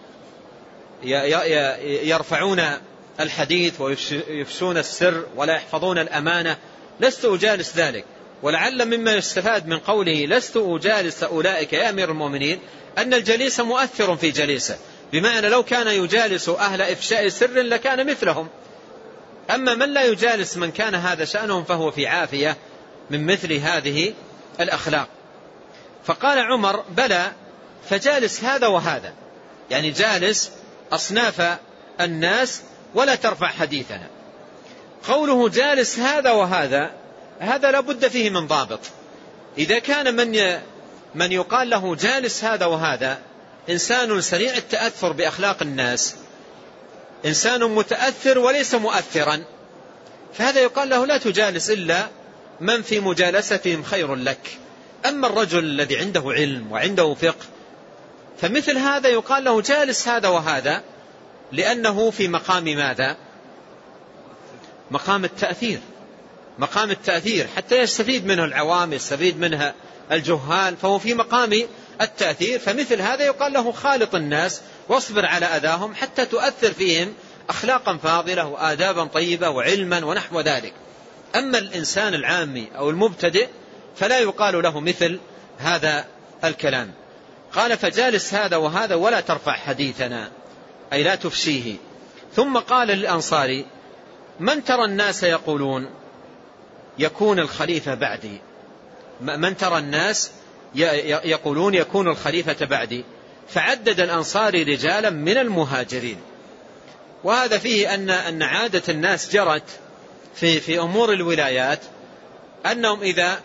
يرفعون الحديث ويفشون السر ولا يحفظون الأمانة، لست أجالس ذلك. ولعل مما يستفاد من قوله لست أجالس أولئك يا أمير المؤمنين أن الجليس مؤثر في جليسه، بمعنى لو كان يجالس أهل إفشاء سر لكان مثلهم، أما من لا يجالس من كان هذا شأنهم فهو في عافية من مثل هذه الأخلاق. فقال عمر: بلى، فجالس هذا وهذا، يعني جالس أصناف الناس ولا ترفع حديثنا. قوله جالس هذا وهذا هذا لابد فيه من ضابط. إذا كان من من يقال له جالس هذا وهذا إنسان سريع التأثر بأخلاق الناس، إنسان متأثر وليس مؤثرا، فهذا يقال له لا تجالس إلا من في مجالستهم خير لك. أما الرجل الذي عنده علم وعنده فقه فمثل هذا يقال له جالس هذا وهذا، لأنه في مقام ماذا؟ مقام التأثير، مقام التأثير حتى يستفيد منه العوام، يستفيد منها الجهال، فهو في مقام التأثير. فمثل هذا يقال له خالط الناس واصبر على أذاهم حتى تؤثر فيهم أخلاقا فاضلة وآدابا طيبة وعلما ونحو ذلك. أما الإنسان العامي أو المبتدئ فلا يقال له مثل هذا الكلام. قال: فجالس هذا وهذا ولا ترفع حديثنا، أي لا تفشيه. ثم قال للأنصاري: من ترى الناس يقولون يكون الخليفة بعدي؟ من ترى الناس يقولون يكون الخليفة بعدي؟ فعدد الأنصاري رجالا من المهاجرين. وهذا فيه أن أن عادة الناس جرت في في أمور الولايات أنهم إذا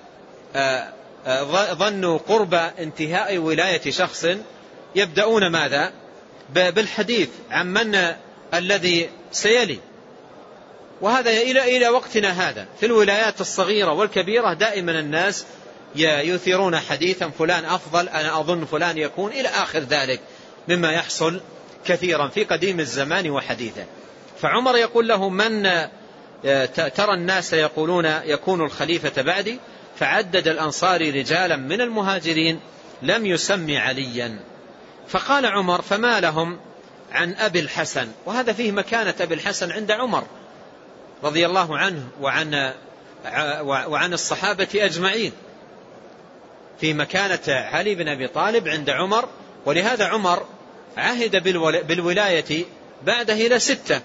ظنوا قرب انتهاء ولاية شخص يبدأون ماذا؟ بالحديث عن من الذي سيلي. وهذا إلى إلى وقتنا هذا في الولايات الصغيرة والكبيرة دائما الناس يثيرون حديثا فلان أفضل، أنا أظن فلان يكون، إلى آخر ذلك مما يحصل كثيرا في قديم الزمان وحديثه. فعمر يقول له: من ترى الناس يقولون يكون الخليفة بعدي؟ فعدد الأنصاري رجالا من المهاجرين لم يسمي عليا. فقال عمر: فما لهم عن أبي الحسن؟ وهذا فيه مكانة أبي الحسن عند عمر رضي الله عنه وعن وعن الصحابة أجمعين، في مكانة علي بن أبي طالب عند عمر. ولهذا عمر عهد بالولاية بعده إلى ستة،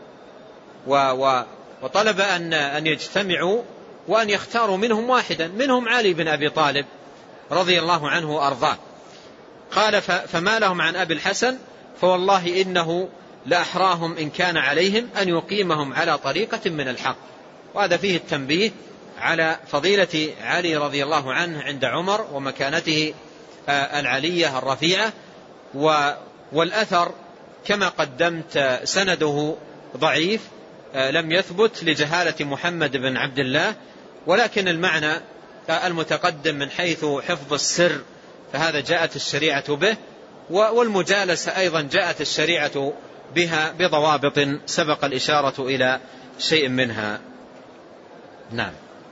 وطلب أن أن يجتمعوا وأن يختاروا منهم واحدا، منهم علي بن أبي طالب رضي الله عنه وأرضاه. قال: فما لهم عن أبي الحسن؟ فوالله إنه لأحراهم إن كان عليهم أن يقيمهم على طريقة من الحق. وهذا فيه التنبيه على فضيلة علي رضي الله عنه عند عمر ومكانته العلية الرفيعة. والأثر كما قدمت سنده ضعيف لم يثبت لجهالة محمد بن عبد الله، ولكن المعنى المتقدم من حيث حفظ السر فهذا جاءت الشريعة به، والمجالسة أيضا جاءت الشريعة بها بضوابط سبق الإشارة إلى شيء منها. نعم.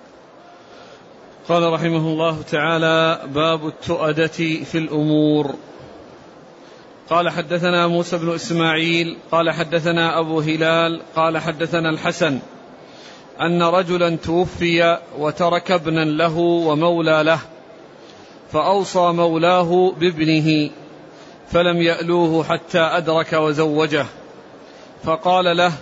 قال رحمه الله تعالى: باب التؤدة في الأمور. قال: حدثنا موسى بن إسماعيل قال حدثنا أبو هلال قال حدثنا الحسن أن رجلا توفي وترك ابنا له ومولى له، فأوصى مولاه بابنه فلم يألوه حتى أدرك وزوجه، فقال له: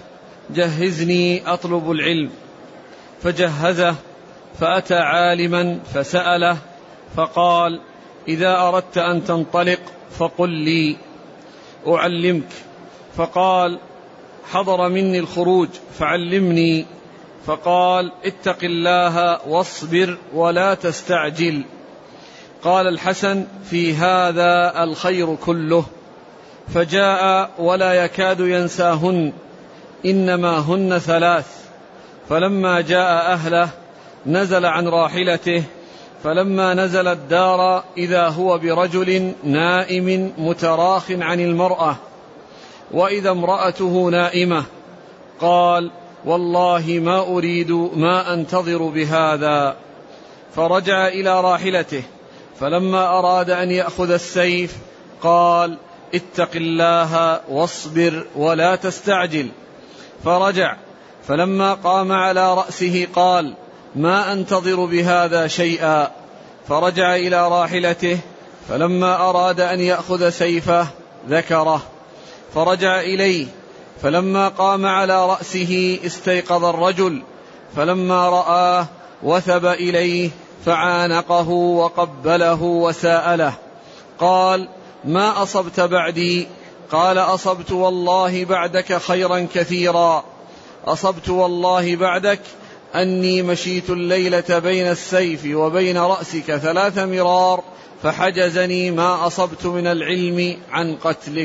جهزني أطلب العلم. فجهزه، فأتى عالما فسأله فقال: إذا أردت أن تنطلق فقل لي أعلمك. فقال: حضر مني الخروج فعلمني. فقال: اتق الله واصبر ولا تستعجل. قال الحسن: في هذا الخير كله. فجاء ولا يكاد ينساهن، إنما هن ثلاث. فلما جاء أهله نزل عن راحلته، فلما نزل الدار إذا هو برجل نائم متراخ عن المرأة، وإذا امرأته نائمة. قال: والله ما أريد ما أنتظر بهذا. فرجع إلى راحلته، فلما أراد أن يأخذ السيف قال: اتق الله واصبر ولا تستعجل. فرجع، فلما قام على رأسه قال: ما أنتظر بهذا شيئا. فرجع إلى راحلته، فلما أراد أن يأخذ سيفه ذكره، فرجع إليه، فلما قام على رأسه استيقظ الرجل، فلما رآه وثب إليه فعانقه وقبله وساءله. قال: ما أصبت بعدي؟ قال: أصبت والله بعدك خيرا كثيرا. أصبت والله بعدك أني مشيت الليلة بين السيف وبين رأسك ثلاث مرار، فحجزني ما أصبت من العلم عن قتلك.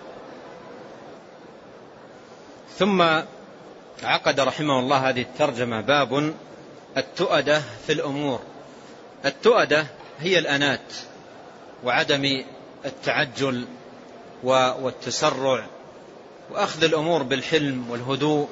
ثم عقد رحمه الله هذه الترجمة: باب التؤدة في الأمور. التؤدة هي الأنات وعدم التعجل والتسرع، وأخذ الأمور بالحلم والهدوء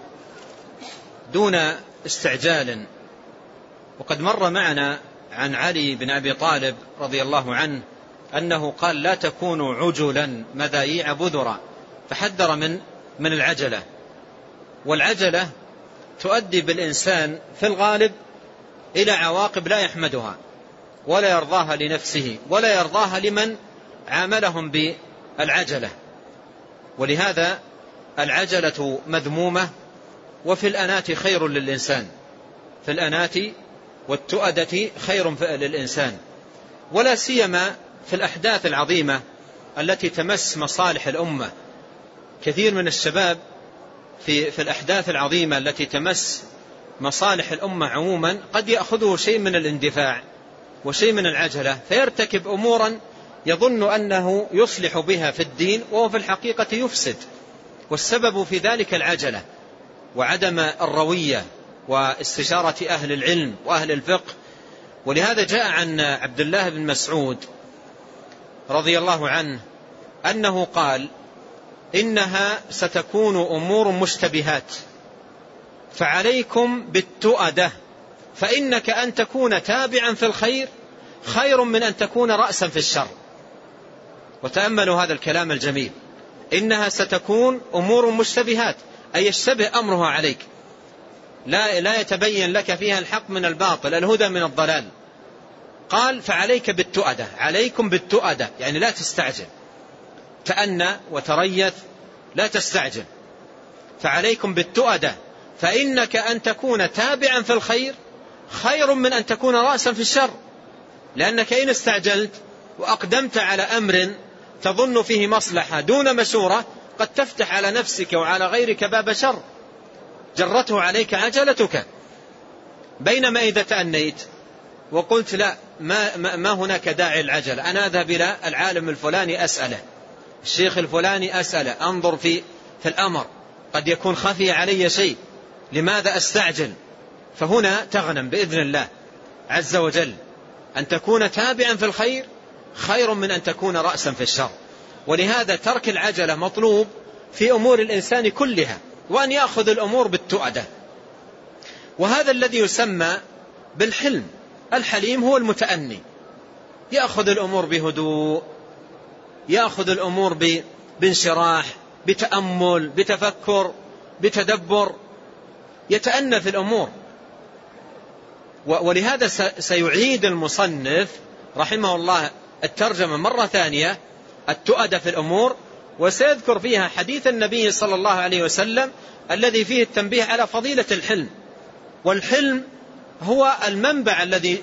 دون استعجال. وقد مر معنا عن علي بن أبي طالب رضي الله عنه أنه قال: لا تكونوا عجلا مذايع بذرا، فحذر من من العجلة. والعجلة تؤدي بالإنسان في الغالب إلى عواقب لا يحمدها ولا يرضاها لنفسه ولا يرضاها لمن عاملهم بالعجلة. ولهذا العجلة مذمومة، وفي الأنات خير للإنسان، في الأنات والتؤدة خير للإنسان، ولا سيما في الأحداث العظيمة التي تمس مصالح الأمة. كثير من الشباب في, في الأحداث العظيمة التي تمس مصالح الأمة عموما قد يأخذه شيء من الاندفاع وشيء من العجلة، فيرتكب أمورا يظن أنه يصلح بها في الدين وهو في الحقيقة يفسد. والسبب في ذلك العجلة وعدم الروية واستشارة أهل العلم وأهل الفقه. ولهذا جاء عن عبد الله بن مسعود رضي الله عنه أنه قال: إنها ستكون أمور مشتبهات، فعليكم بالتؤدة، فإنك أن تكون تابعا في الخير خير من أن تكون رأسا في الشر. وتأملوا هذا الكلام الجميل: إنها ستكون أمور مشتبهات، أي يشتبه أمرها عليك، لا, لا يتبين لك فيها الحق من الباطل، الهدى من الضلال. قال: فعليك بالتؤدة، عليكم بالتؤدة، يعني لا تستعجل، تأنى وتريث، لا تستعجل. فعليكم بالتؤدة، فإنك أن تكون تابعا في الخير خير من أن تكون رأسا في الشر. لأنك إن استعجلت وأقدمت على أمر تظن فيه مصلحة دون مشورة قد تفتح على نفسك وعلى غيرك باب شر جرته عليك عجلتك. بينما إذا تأنيت وقلت: لا، ما, ما هناك داعي العجلة، أنا أذهب إلى العالم الفلاني أسأله، الشيخ الفلاني أسأله، أنظر في, في الأمر، قد يكون خفي علي شيء، لماذا أستعجل؟ فهنا تغنم بإذن الله عز وجل. أن تكون تابعا في الخير خير من أن تكون رأسا في الشر. ولهذا ترك العجلة مطلوب في أمور الإنسان كلها، وأن يأخذ الأمور بالتؤدة. وهذا الذي يسمى بالحلم. الحليم هو المتأني، يأخذ الأمور بهدوء، يأخذ الأمور بانشراح، بتأمل، بتفكر، بتدبر، يتأنى في الأمور. ولهذا سيعيد المصنف رحمه الله الترجمة مرة ثانية: التؤدة في الأمور، وسيذكر فيها حديث النبي صلى الله عليه وسلم الذي فيه التنبيه على فضيلة الحلم. والحلم هو المنبع الذي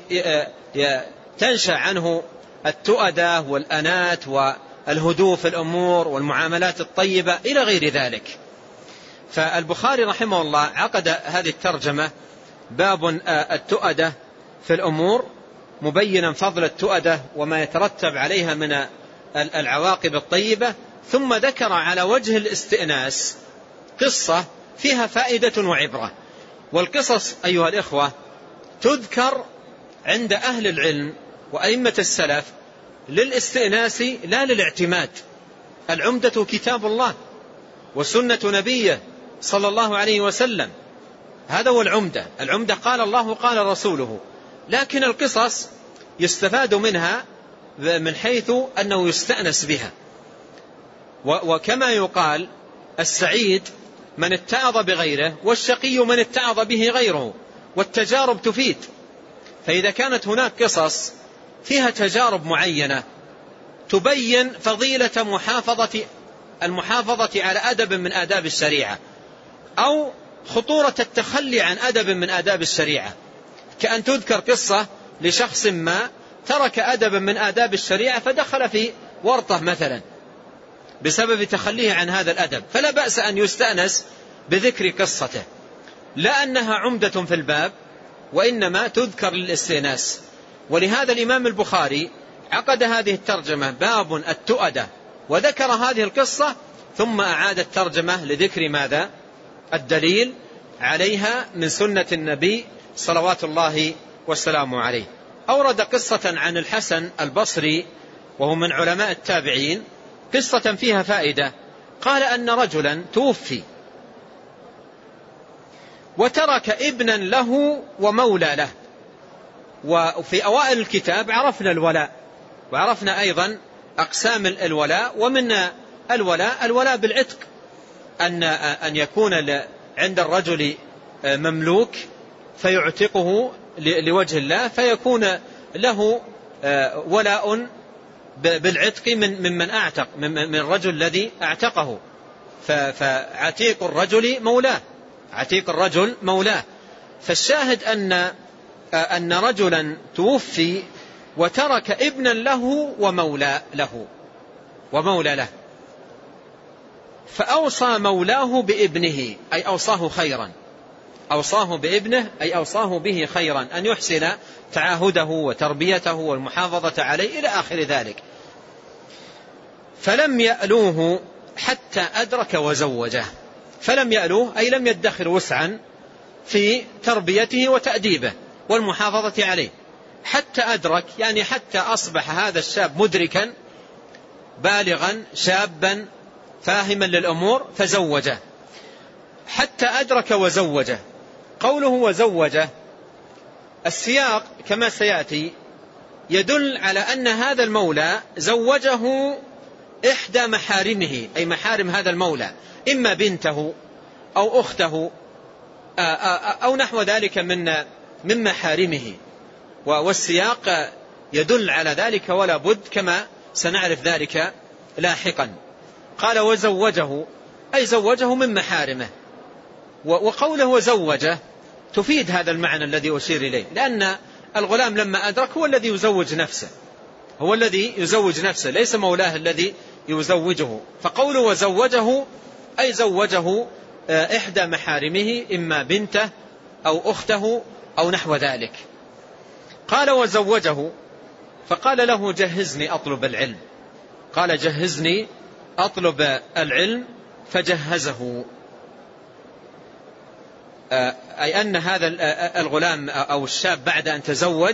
تنشأ عنه التؤدة والأنات والهدوء في الأمور والمعاملات الطيبة إلى غير ذلك. فالبخاري رحمه الله عقد هذه الترجمة باب التؤدة في الأمور، مبينا فضل التؤدة وما يترتب عليها من العواقب الطيبة، ثم ذكر على وجه الاستئناس قصة فيها فائدة وعبرة. والقصص أيها الإخوة تذكر عند أهل العلم وأئمة السلف للاستئناس لا للاعتماد. العمدة كتاب الله وسنة نبيه صلى الله عليه وسلم، هذا هو العمدة. العمدة قال الله قال رسوله، لكن القصص يستفاد منها من حيث أنه يستأنس بها. وكما يقال السعيد من اتعظ بغيره، والشقي من اتعظ به غيره، والتجارب تفيد. فإذا كانت هناك قصص فيها تجارب معينة تبين فضيلة محافظة المحافظة على أدب من آداب الشريعة، أو خطورة التخلي عن أدب من آداب الشريعة، كأن تذكر قصة لشخص ما ترك أدبا من آداب الشريعة فدخل في ورطة مثلا بسبب تخليه عن هذا الأدب، فلا بأس أن يستأنس بذكر قصته، لا أنها عمدة في الباب، وإنما تذكر للاستئناس. ولهذا الإمام البخاري عقد هذه الترجمة باب التؤدة، وذكر هذه القصة ثم أعاد الترجمة لذكر ماذا؟ الدليل عليها من سنة النبي صلوات الله والسلام عليه. أورد قصة عن الحسن البصري وهو من علماء التابعين، قصة فيها فائدة. قال أن رجلا توفي وترك ابنا له ومولى له. وفي أوائل الكتاب عرفنا الولاء، وعرفنا أيضا أقسام الولاء، ومن الولاء الولاء بالعتق، أن أن يكون عند الرجل مملوك فيعتقه لوجه الله، فيكون له ولاء بالعتق من ممن أعتق، من الرجل الذي أعتقه. فعتيق الرجل مولاه، عتيق الرجل مولاه. فالشاهد أن أن رجلا توفي وترك ابنا له ومولى له ومولى له، فأوصى مولاه بابنه، أي أوصاه خيرا، أوصاه بابنه أي أوصاه به خيرا، أن يحسن تعاهده وتربيته والمحافظة عليه إلى آخر ذلك. فلم يألوه حتى أدرك وزوجه. فلم يألوه أي لم يدخر وسعا في تربيته وتأديبه والمحافظة عليه، حتى أدرك يعني حتى أصبح هذا الشاب مدركا بالغا شابا فاهما للأمور، فزوجه. حتى أدرك وزوجه، قوله وزوجه السياق كما سيأتي يدل على أن هذا المولى زوجه إحدى محارمه، أي محارم هذا المولى، إما بنته أو أخته أو نحو ذلك من من محارمه، والسياق يدل على ذلك ولا بد كما سنعرف ذلك لاحقا. قال وزوجه أي زوجه من محارمه. وقوله وزوجه تفيد هذا المعنى الذي أشير إليه، لأن الغلام لما أدرك هو الذي يزوج نفسه، هو الذي يزوج نفسه، ليس مولاه الذي يزوجه. فقوله وزوجه أي زوجه إحدى محارمه، إما بنته أو أخته أو نحو ذلك. قال وزوجه، فقال له جهزني أطلب العلم، قال جهزني أطلب العلم، فجهزه. أي أن هذا الغلام أو الشاب بعد أن تزوج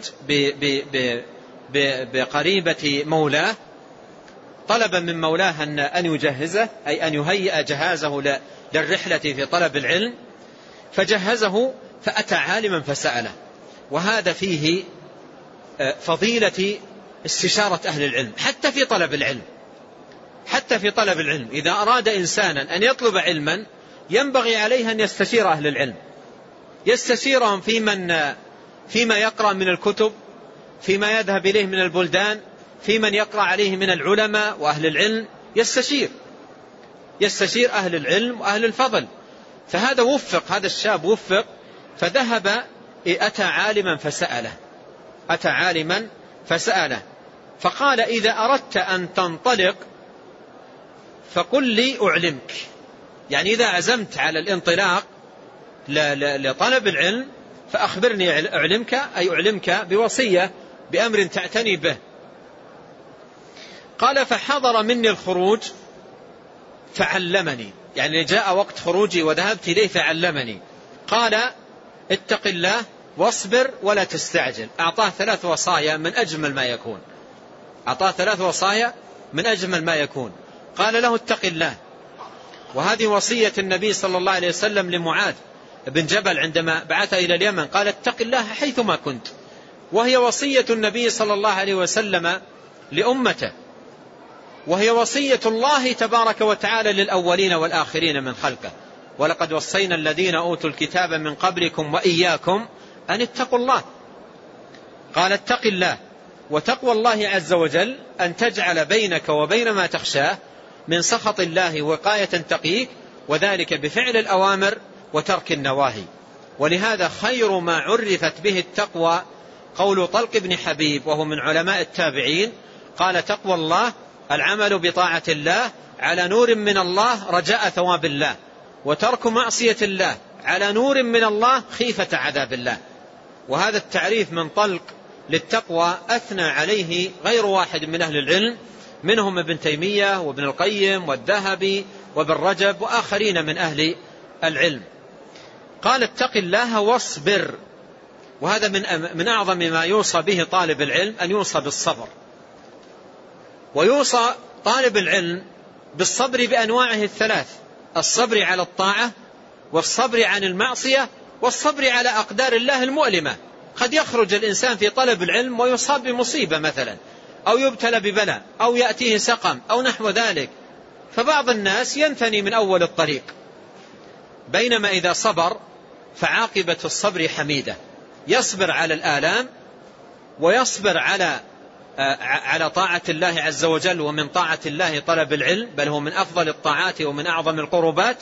بقريبة مولاه طلب من مولاه أن يجهزه، أي أن يهيئ جهازه للرحلة في طلب العلم، فجهزه. فأتى عالما فسأله. وهذا فيه فضيلة استشارة أهل العلم حتى في طلب العلم، حتى في طلب العلم. إذا أراد إنسانا أن يطلب علما ينبغي عليه أن يستشير أهل العلم، يستشيرهم في من فيما يقرأ من الكتب، فيما يذهب إليه من البلدان، في من يقرأ عليه من العلماء وأهل العلم، يستشير يستشير أهل العلم وأهل الفضل. فهذا وفق، هذا الشاب وفق، فذهب أتى عالما فسأله أتى عالما فسأله فقال: إذا أردت أن تنطلق فقل لي أعلمك. يعني إذا عزمت على الانطلاق لطلب العلم فأخبرني أعلمك، أي أعلمك بوصية بأمر تعتني به. قال: فحضر مني الخروج فعلمني، يعني جاء وقت خروجي وذهبت إليه فعلمني. قال: اتق الله واصبر ولا تستعجل. أعطاه ثلاث وصايا من أجمل ما يكون أعطاه ثلاث وصايا من أجمل ما يكون قال له: اتق الله. وهذه وصية النبي صلى الله عليه وسلم لمعاذ بن جبل عندما بعث إلى اليمن، قال: اتق الله حيثما كنت. وهي وصية النبي صلى الله عليه وسلم لأمته، وهي وصية الله تبارك وتعالى للأولين والآخرين من خلقه: ولقد وصينا الذين أوتوا الكتاب من قبلكم وإياكم أن اتقوا الله. قال: اتق الله. وتقوى الله عز وجل أن تجعل بينك وبين ما تخشاه من سخط الله وقاية تقيك، وذلك بفعل الأوامر وترك النواهي. ولهذا خير ما عرفت به التقوى قول طلق بن حبيب وهو من علماء التابعين، قال: تقوى الله العمل بطاعة الله على نور من الله رجاء ثواب الله، وترك معصية الله على نور من الله خيفة عذاب الله. وهذا التعريف من طلق للتقوى أثنى عليه غير واحد من أهل العلم، منهم ابن تيمية وابن القيم والذهبي وابن رجب وآخرين من أهل العلم. قال: اتق الله واصبر. وهذا من من أعظم ما يوصى به طالب العلم، أن يوصى بالصبر. ويوصى طالب العلم بالصبر بأنواعه الثلاث: الصبر على الطاعة، والصبر عن المعصية، والصبر على أقدار الله المؤلمة. قد يخرج الإنسان في طلب العلم ويصاب بمصيبة مثلا، أو يبتلى ببلاء، أو يأتيه سقم، أو نحو ذلك، فبعض الناس ينثني من أول الطريق، بينما إذا صبر فعاقبة الصبر حميدة. يصبر على الآلام، ويصبر على على طاعة الله عز وجل، ومن طاعة الله طلب العلم، بل هو من أفضل الطاعات ومن أعظم القربات.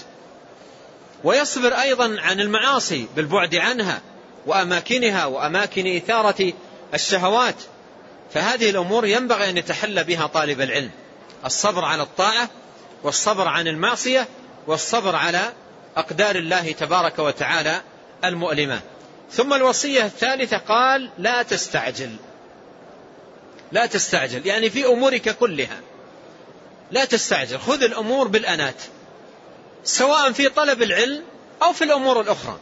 ويصبر أيضا عن المعاصي بالبعد عنها وأماكنها وأماكن إثارة الشهوات. فهذه الأمور ينبغي أن يتحلى بها طالب العلم: الصبر على الطاعة، والصبر عن المعصية، والصبر على أقدار الله تبارك وتعالى المؤلمة. ثم الوصية الثالثة قال: لا تستعجل. لا تستعجل يعني في أمورك كلها لا تستعجل، خذ الأمور بالأنات، سواء في طلب العلم أو في الأمور الأخرى.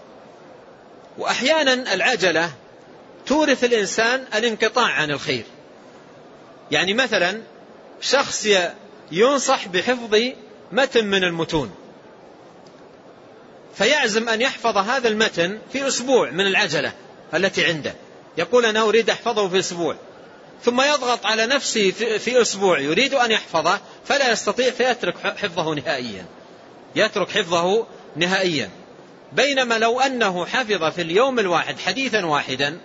وأحيانا العجلة تورث الإنسان الانقطاع عن الخير. يعني مثلا شخص ينصح بحفظ متن من المتون، فيعزم أن يحفظ هذا المتن في أسبوع من العجلة التي عنده، يقول: أنا أريد أحفظه في أسبوع، ثم يضغط على نفسه في أسبوع يريد أن يحفظه فلا يستطيع، فيترك حفظه نهائيا يترك حفظه نهائيا. بينما لو أنه حفظ في اليوم الواحد حديثا واحدا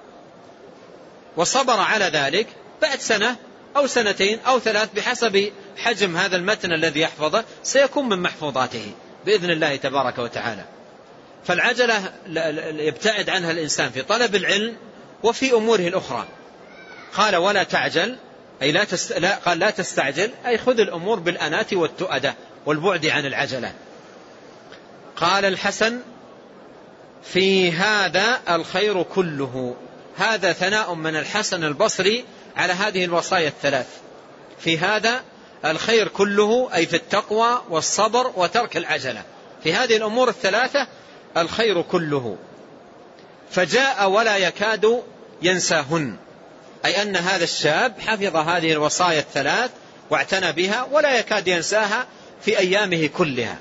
وصبر على ذلك، بعد سنة أو سنتين أو ثلاث بحسب حجم هذا المتن الذي يحفظه سيكون من محفوظاته بإذن الله تبارك وتعالى. فالعجلة يبتعد عنها الإنسان في طلب العلم وفي أموره الأخرى. قال: ولا تعجل، أي لا, تست... لا قال لا تستعجل، أي خذ الأمور بالأنات والتؤدة والبعد عن العجلة. قال الحسن: في هذا الخير كله. هذا ثناء من الحسن البصري على هذه الوصايا الثلاث: في هذا الخير كله، أي في التقوى والصبر وترك العجلة، في هذه الأمور الثلاثة الخير كله. فجاء ولا يكاد ينساهن، أي أن هذا الشاب حفظ هذه الوصايا الثلاث واعتنى بها ولا يكاد ينساها في أيامه كلها.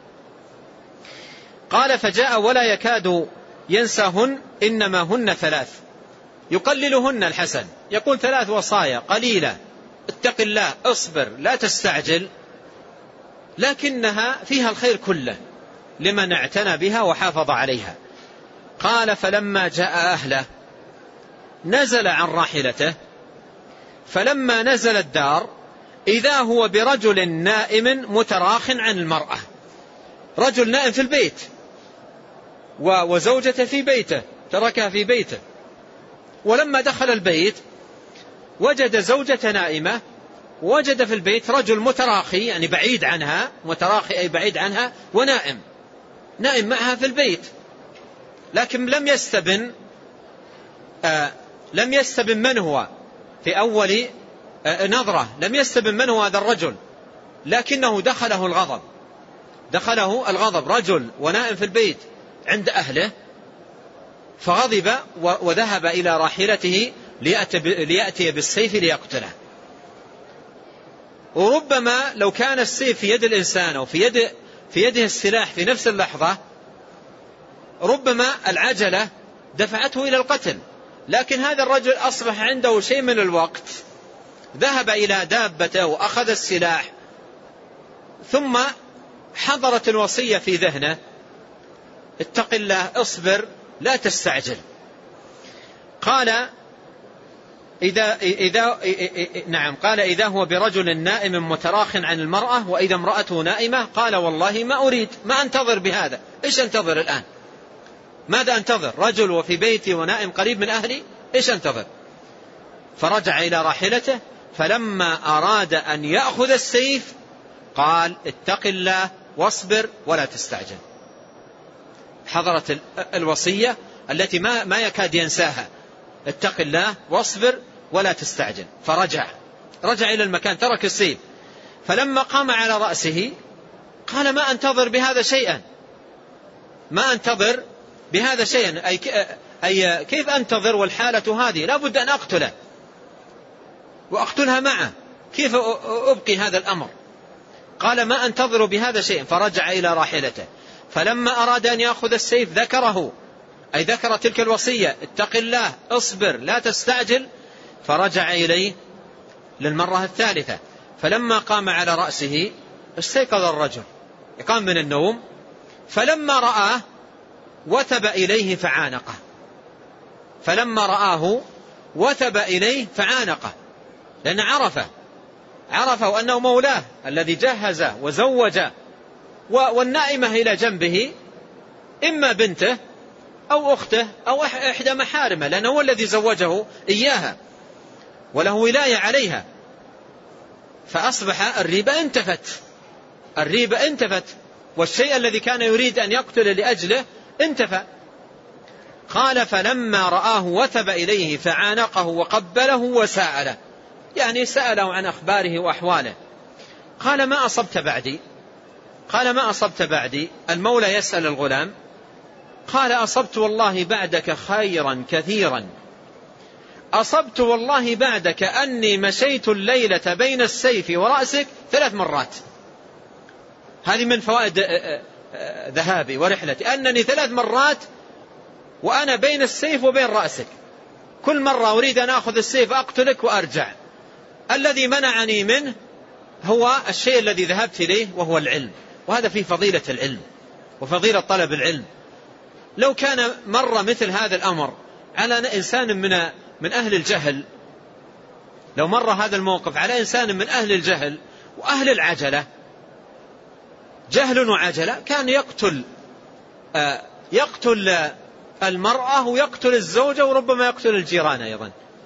قال: فجاء ولا يكاد ينساهن إنما هن ثلاث، يقللهن الحسن، يقول ثلاث وصايا قليلة: اتق الله، اصبر، لا تستعجل، لكنها فيها الخير كله لمن اعتنى بها وحافظ عليها. قال: فلما جاء أهله نزل عن راحلته، فلما نزل الدار إذا هو برجل نائم متراخ عن المرأة. رجل نائم في البيت وزوجته في بيته، تركها في بيته، ولما دخل البيت وجد زوجته نائمة، وجد في البيت رجل متراخي يعني بعيد عنها، متراخي أي بعيد عنها، ونائم نائم معها في البيت، لكن لم يستبن آه لم يستبن من هو في أول آه نظرة، لم يستبن من هو هذا الرجل، لكنه دخله الغضب دخله الغضب رجل ونائم في البيت عند أهله، فغضب وذهب إلى راحلته ليأتي بالسيف ليقتله. وربما لو كان السيف في يد الإنسان أو في يد في يده السلاح في نفس اللحظة، ربما العجلة دفعته إلى القتل، لكن هذا الرجل أصبح عنده شيء من الوقت، ذهب إلى دابته وأخذ السلاح، ثم حضرت الوصية في ذهنه: اتق الله، اصبر، لا تستعجل. قال إذا, إذا نعم قال إذا هو برجل نائم متراخ عن المرأة وإذا امرأته نائمة، قال والله ما أريد، ما أنتظر بهذا، إيش أنتظر الآن؟ ماذا أنتظر؟ رجل وفي بيتي ونائم قريب من أهلي، إيش أنتظر؟ فرجع إلى راحلته، فلما أراد أن يأخذ السيف قال: اتق الله واصبر ولا تستعجل. حضرت الوصية التي ما ما يكاد ينساها: اتق الله واصبر ولا تستعجل. فرجع رجع إلى المكان، ترك السيف، فلما قام على رأسه قال: ما أنتظر بهذا شيئا، ما أنتظر بهذا شيئا، أي, أي كيف أنتظر والحالة هذه؟ لا بد أن أقتله وأقتلها معه، كيف أبقي هذا الأمر؟ قال: ما أنتظر بهذا شيئا. فرجع إلى راحلته، فلما أراد أن يأخذ السيف ذكره، أي ذكر تلك الوصية: اتق الله اصبر لا تستعجل. فرجع إليه للمرة الثالثة، فلما قام على رأسه استيقظ الرجل، قام من النوم، فلما رآه وثب إليه فعانقه، فلما رآه وثب إليه فعانقه، لأن عرفه عرفه أنه مولاه الذي جهزه وزوجه، والنائمة إلى جنبه إما بنته أو أخته أو إحدى محارمه، لأنه هو الذي زوجه إياها وله ولاية عليها. فأصبح الريبة انتفت الريبة انتفت والشيء الذي كان يريد أن يقتل لأجله انتفى. قال: فلما رآه وثب إليه فعانقه وقبله وسأله، يعني سأله عن أخباره وأحواله. قال: ما أصبت بعدي؟ قال: ما أصبت بعدي؟ المولى يسأل الغلام. قال: أصبت والله بعدك خيرا كثيرا، أصبت والله بعدك أني مشيت الليلة بين السيف ورأسك ثلاث مرات. هذه من فوائد ذهابي ورحلتي، أنني ثلاث مرات وأنا بين السيف وبين رأسك، كل مرة أريد أن أخذ السيف أقتلك وأرجع. الذي منعني منه هو الشيء الذي ذهبت إليه وهو العلم، وهذا فيه فضيلة العلم وفضيلة طلب العلم. لو كان مر مثل هذا الأمر على إنسان من من أهل الجهل، لو مر هذا الموقف على إنسان من أهل الجهل وأهل العجلة، جهل وعجلة، كان يقتل آه يقتل المرأة ويقتل الزوجة وربما يقتل الجيران أيضا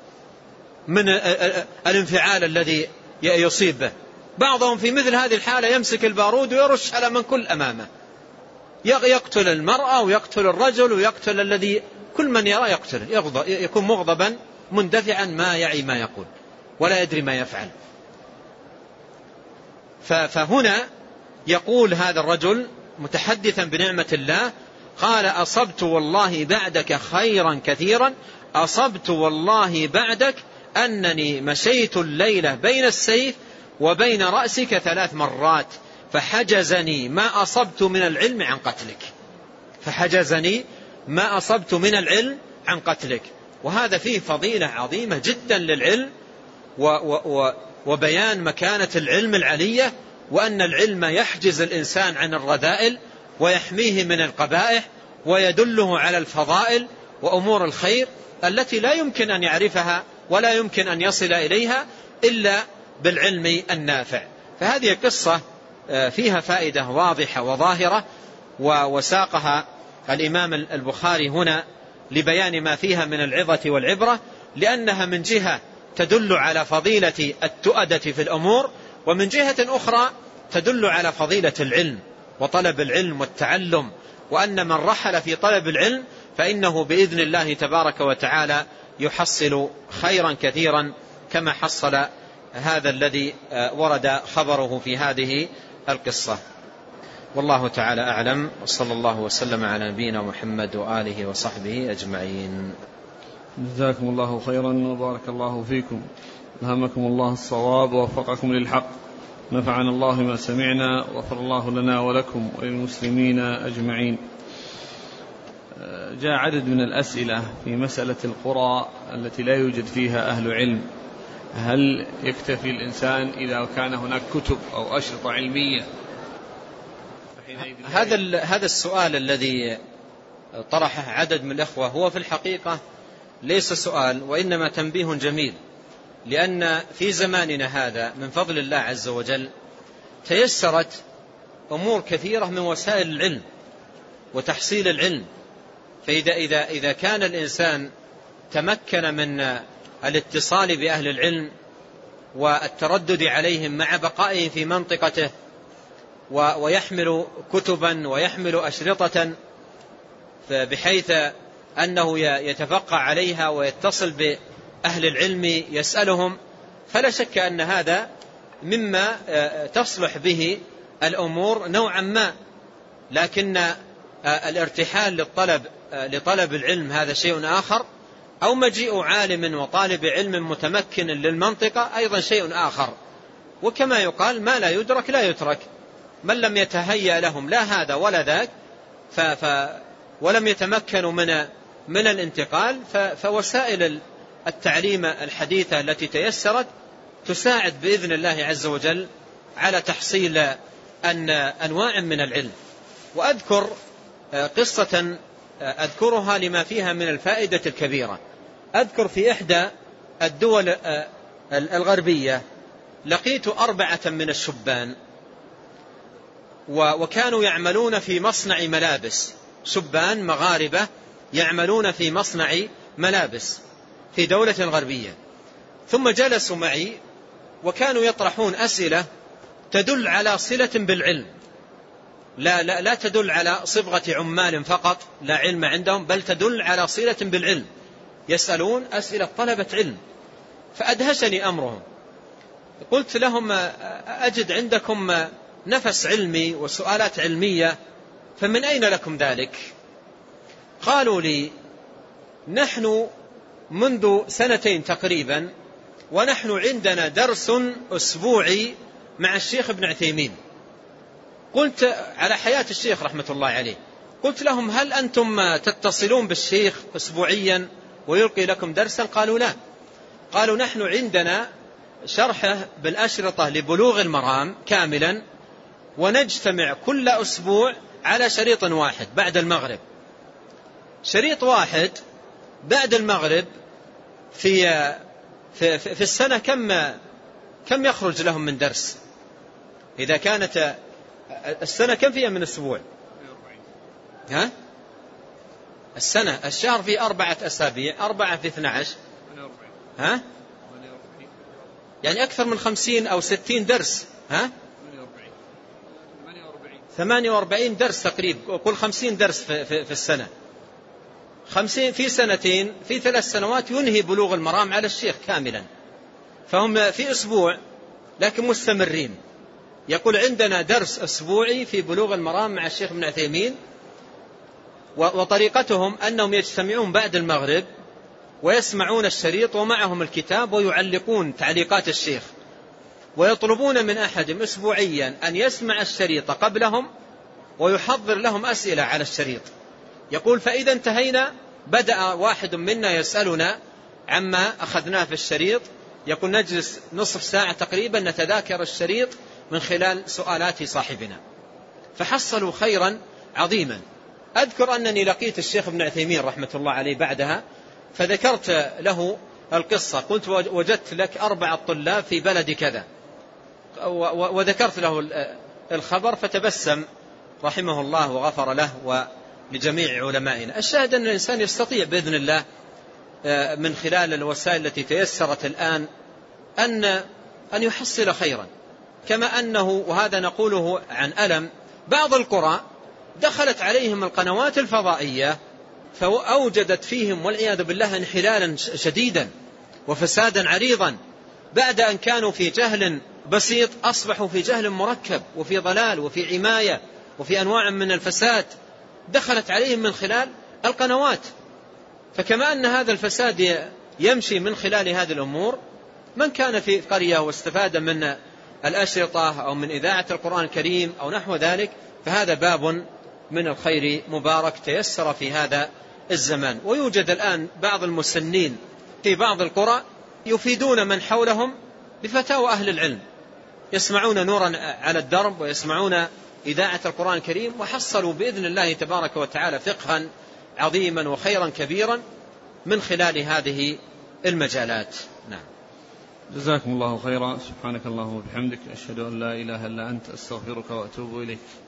من الانفعال الذي يصيب به. بعضهم في مثل هذه الحالة يمسك البارود ويرش على من كل أمامه، يقتل المرأة ويقتل الرجل ويقتل الذي كل من يرى يقتل، يكون مغضبا مندفعا ما يعي ما يقول ولا يدري ما يفعل. فهنا يقول هذا الرجل متحدثا بنعمة الله، قال: أصبت والله بعدك خيرا كثيرا، أصبت والله بعدك أنني مشيت الليلة بين السيف وبين رأسك ثلاث مرات، فحجزني ما أصبت من العلم عن قتلك فحجزني ما أصبت من العلم عن قتلك. وهذا فيه فضيلة عظيمة جدا للعلم و و وبيان مكانة العلم العلية، وأن العلم يحجز الإنسان عن الرذائل ويحميه من القبائح ويدله على الفضائل وأمور الخير التي لا يمكن أن يعرفها ولا يمكن أن يصل إليها إلا بالعلم النافع. فهذه قصة فيها فائدة واضحة وظاهرة، وساقها الإمام البخاري هنا لبيان ما فيها من العظة والعبرة، لأنها من جهة تدل على فضيلة التؤدة في الأمور، ومن جهة أخرى تدل على فضيلة العلم وطلب العلم والتعلم، وأن من رحل في طلب العلم فإنه بإذن الله تبارك وتعالى يحصل خيرا كثيرا كما حصل هذا الذي ورد خبره في هذه القصة. والله تعالى أعلم، وصلى الله وسلم على نبينا محمد وآله وصحبه أجمعين. جزاكم الله خيرا وبارك الله فيكم، ألهمكم الله الصواب ووفقكم للحق، نفعنا الله ما سمعنا، وغفر الله لنا ولكم وللمسلمين أجمعين. جاء عدد من الأسئلة في مسألة القرى التي لا يوجد فيها أهل علم، هل يكتفي الإنسان إذا كان هناك كتب أو أشرطة علمية؟ هذا هذا السؤال الذي طرحه عدد من الأخوة هو في الحقيقة ليس سؤال، وإنما تنبيه جميل، لأن في زماننا هذا من فضل الله عز وجل تيسرت أمور كثيرة من وسائل العلم وتحصيل العلم. فإذا إذا إذا كان الإنسان تمكن من الاتصال بأهل العلم والتردد عليهم مع بقائهم في منطقته، ويحمل كتبا ويحمل أشرطة بحيث أنه يتفقه عليها ويتصل بأهل العلم يسألهم، فلا شك أن هذا مما تصلح به الأمور نوعا ما. لكن الارتحال للطلب لطلب العلم هذا شيء آخر، أو مجيء عالم وطالب علم متمكن للمنطقة أيضا شيء آخر. وكما يقال ما لا يدرك لا يترك، من لم يتهيأ لهم لا هذا ولا ذاك ف ف ولم يتمكنوا من من الانتقال، فوسائل التعليم الحديثة التي تيسرت تساعد بإذن الله عز وجل على تحصيل أن أنواع من العلم. وأذكر قصة أذكرها لما فيها من الفائدة الكبيرة. أذكر في إحدى الدول الغربية لقيت أربعة من الشبان، وكانوا يعملون في مصنع ملابس، شبان مغاربة يعملون في مصنع ملابس في دولة غربية. ثم جلسوا معي وكانوا يطرحون أسئلة تدل على صلة بالعلم، لا, لا, لا تدل على صبغة عمال فقط لا علم عندهم، بل تدل على صلة بالعلم، يسألون أسئلة طلبة علم. فأدهشني أمرهم، قلت لهم أجد عندكم نفس علمي وسؤالات علمية، فمن أين لكم ذلك؟ قالوا لي نحن منذ سنتين تقريبا ونحن عندنا درس أسبوعي مع الشيخ ابن عثيمين. قلت على حياة الشيخ رحمة الله عليه، قلت لهم هل أنتم تتصلون بالشيخ أسبوعيا ويلقي لكم درسا؟ قالوا لا. قالوا نحن عندنا شرحه بالأشرطة لبلوغ المرام كاملا، ونجتمع كل أسبوع على شريط واحد بعد المغرب، شريط واحد بعد المغرب. في في, في السنة كم كم يخرج لهم من درس؟ إذا كانت السنة كم فيها من أسبوع؟ ها؟ السنة الشهر فيه أربعة أسابيع، أربعة في اثنى عشر، ها؟ يعني أكثر من خمسين أو ستين درس، ها؟ ثمانية وأربعين درس تقريبا، كل خمسين درس في, في, في السنة، خمسين في سنتين، في ثلاث سنوات ينهي بلوغ المرام على الشيخ كاملا. فهم في أسبوع لكن مستمرين. يقول عندنا درس أسبوعي في بلوغ المرام مع الشيخ ابن عثيمين، وطريقتهم أنهم يجتمعون بعد المغرب ويسمعون الشريط ومعهم الكتاب ويعلقون تعليقات الشيخ، ويطلبون من أحدهم أسبوعيا أن يسمع الشريط قبلهم ويحضر لهم أسئلة على الشريط. يقول فإذا انتهينا بدأ واحد منا يسألنا عما أخذناه في الشريط، يقول نجلس نصف ساعة تقريبا نتذاكر الشريط من خلال سؤالات صاحبنا، فحصلوا خيرا عظيما. أذكر أنني لقيت الشيخ ابن عثيمين رحمة الله عليه بعدها، فذكرت له القصة، قلت وجدت لك أربعة طلاب في بلد كذا، وذكرت له الخبر فتبسم رحمه الله وغفر له ولجميع علمائنا. الشاهد أن الإنسان يستطيع بإذن الله من خلال الوسائل التي تيسرت الآن أن أن يحصل خيرا، كما أنه، وهذا نقوله عن ألم، بعض القرى دخلت عليهم القنوات الفضائية فأوجدت فيهم والعياذ بالله انحلالا شديدا وفسادا عريضا، بعد أن كانوا في جهل بسيط أصبحوا في جهل مركب وفي ضلال وفي عماية وفي أنواع من الفساد دخلت عليهم من خلال القنوات. فكما أن هذا الفساد يمشي من خلال هذه الأمور، من كان في قرية واستفاد من الأشرطة أو من إذاعة القرآن الكريم أو نحو ذلك، فهذا باب من الخير مبارك تيسر في هذا الزمان. ويوجد الآن بعض المسنين في بعض القرى يفيدون من حولهم بفتاوى أهل العلم، يسمعون نورا على الدرب ويسمعون إذاعة القرآن الكريم، وحصلوا بإذن الله تبارك وتعالى فقها عظيما وخيرا كبيرا من خلال هذه المجالات. نعم. جزاكم الله خيرا. سبحانك اللهم وبحمدك، أشهد أن لا إله إلا أنت، أستغفرك وأتوب إليك.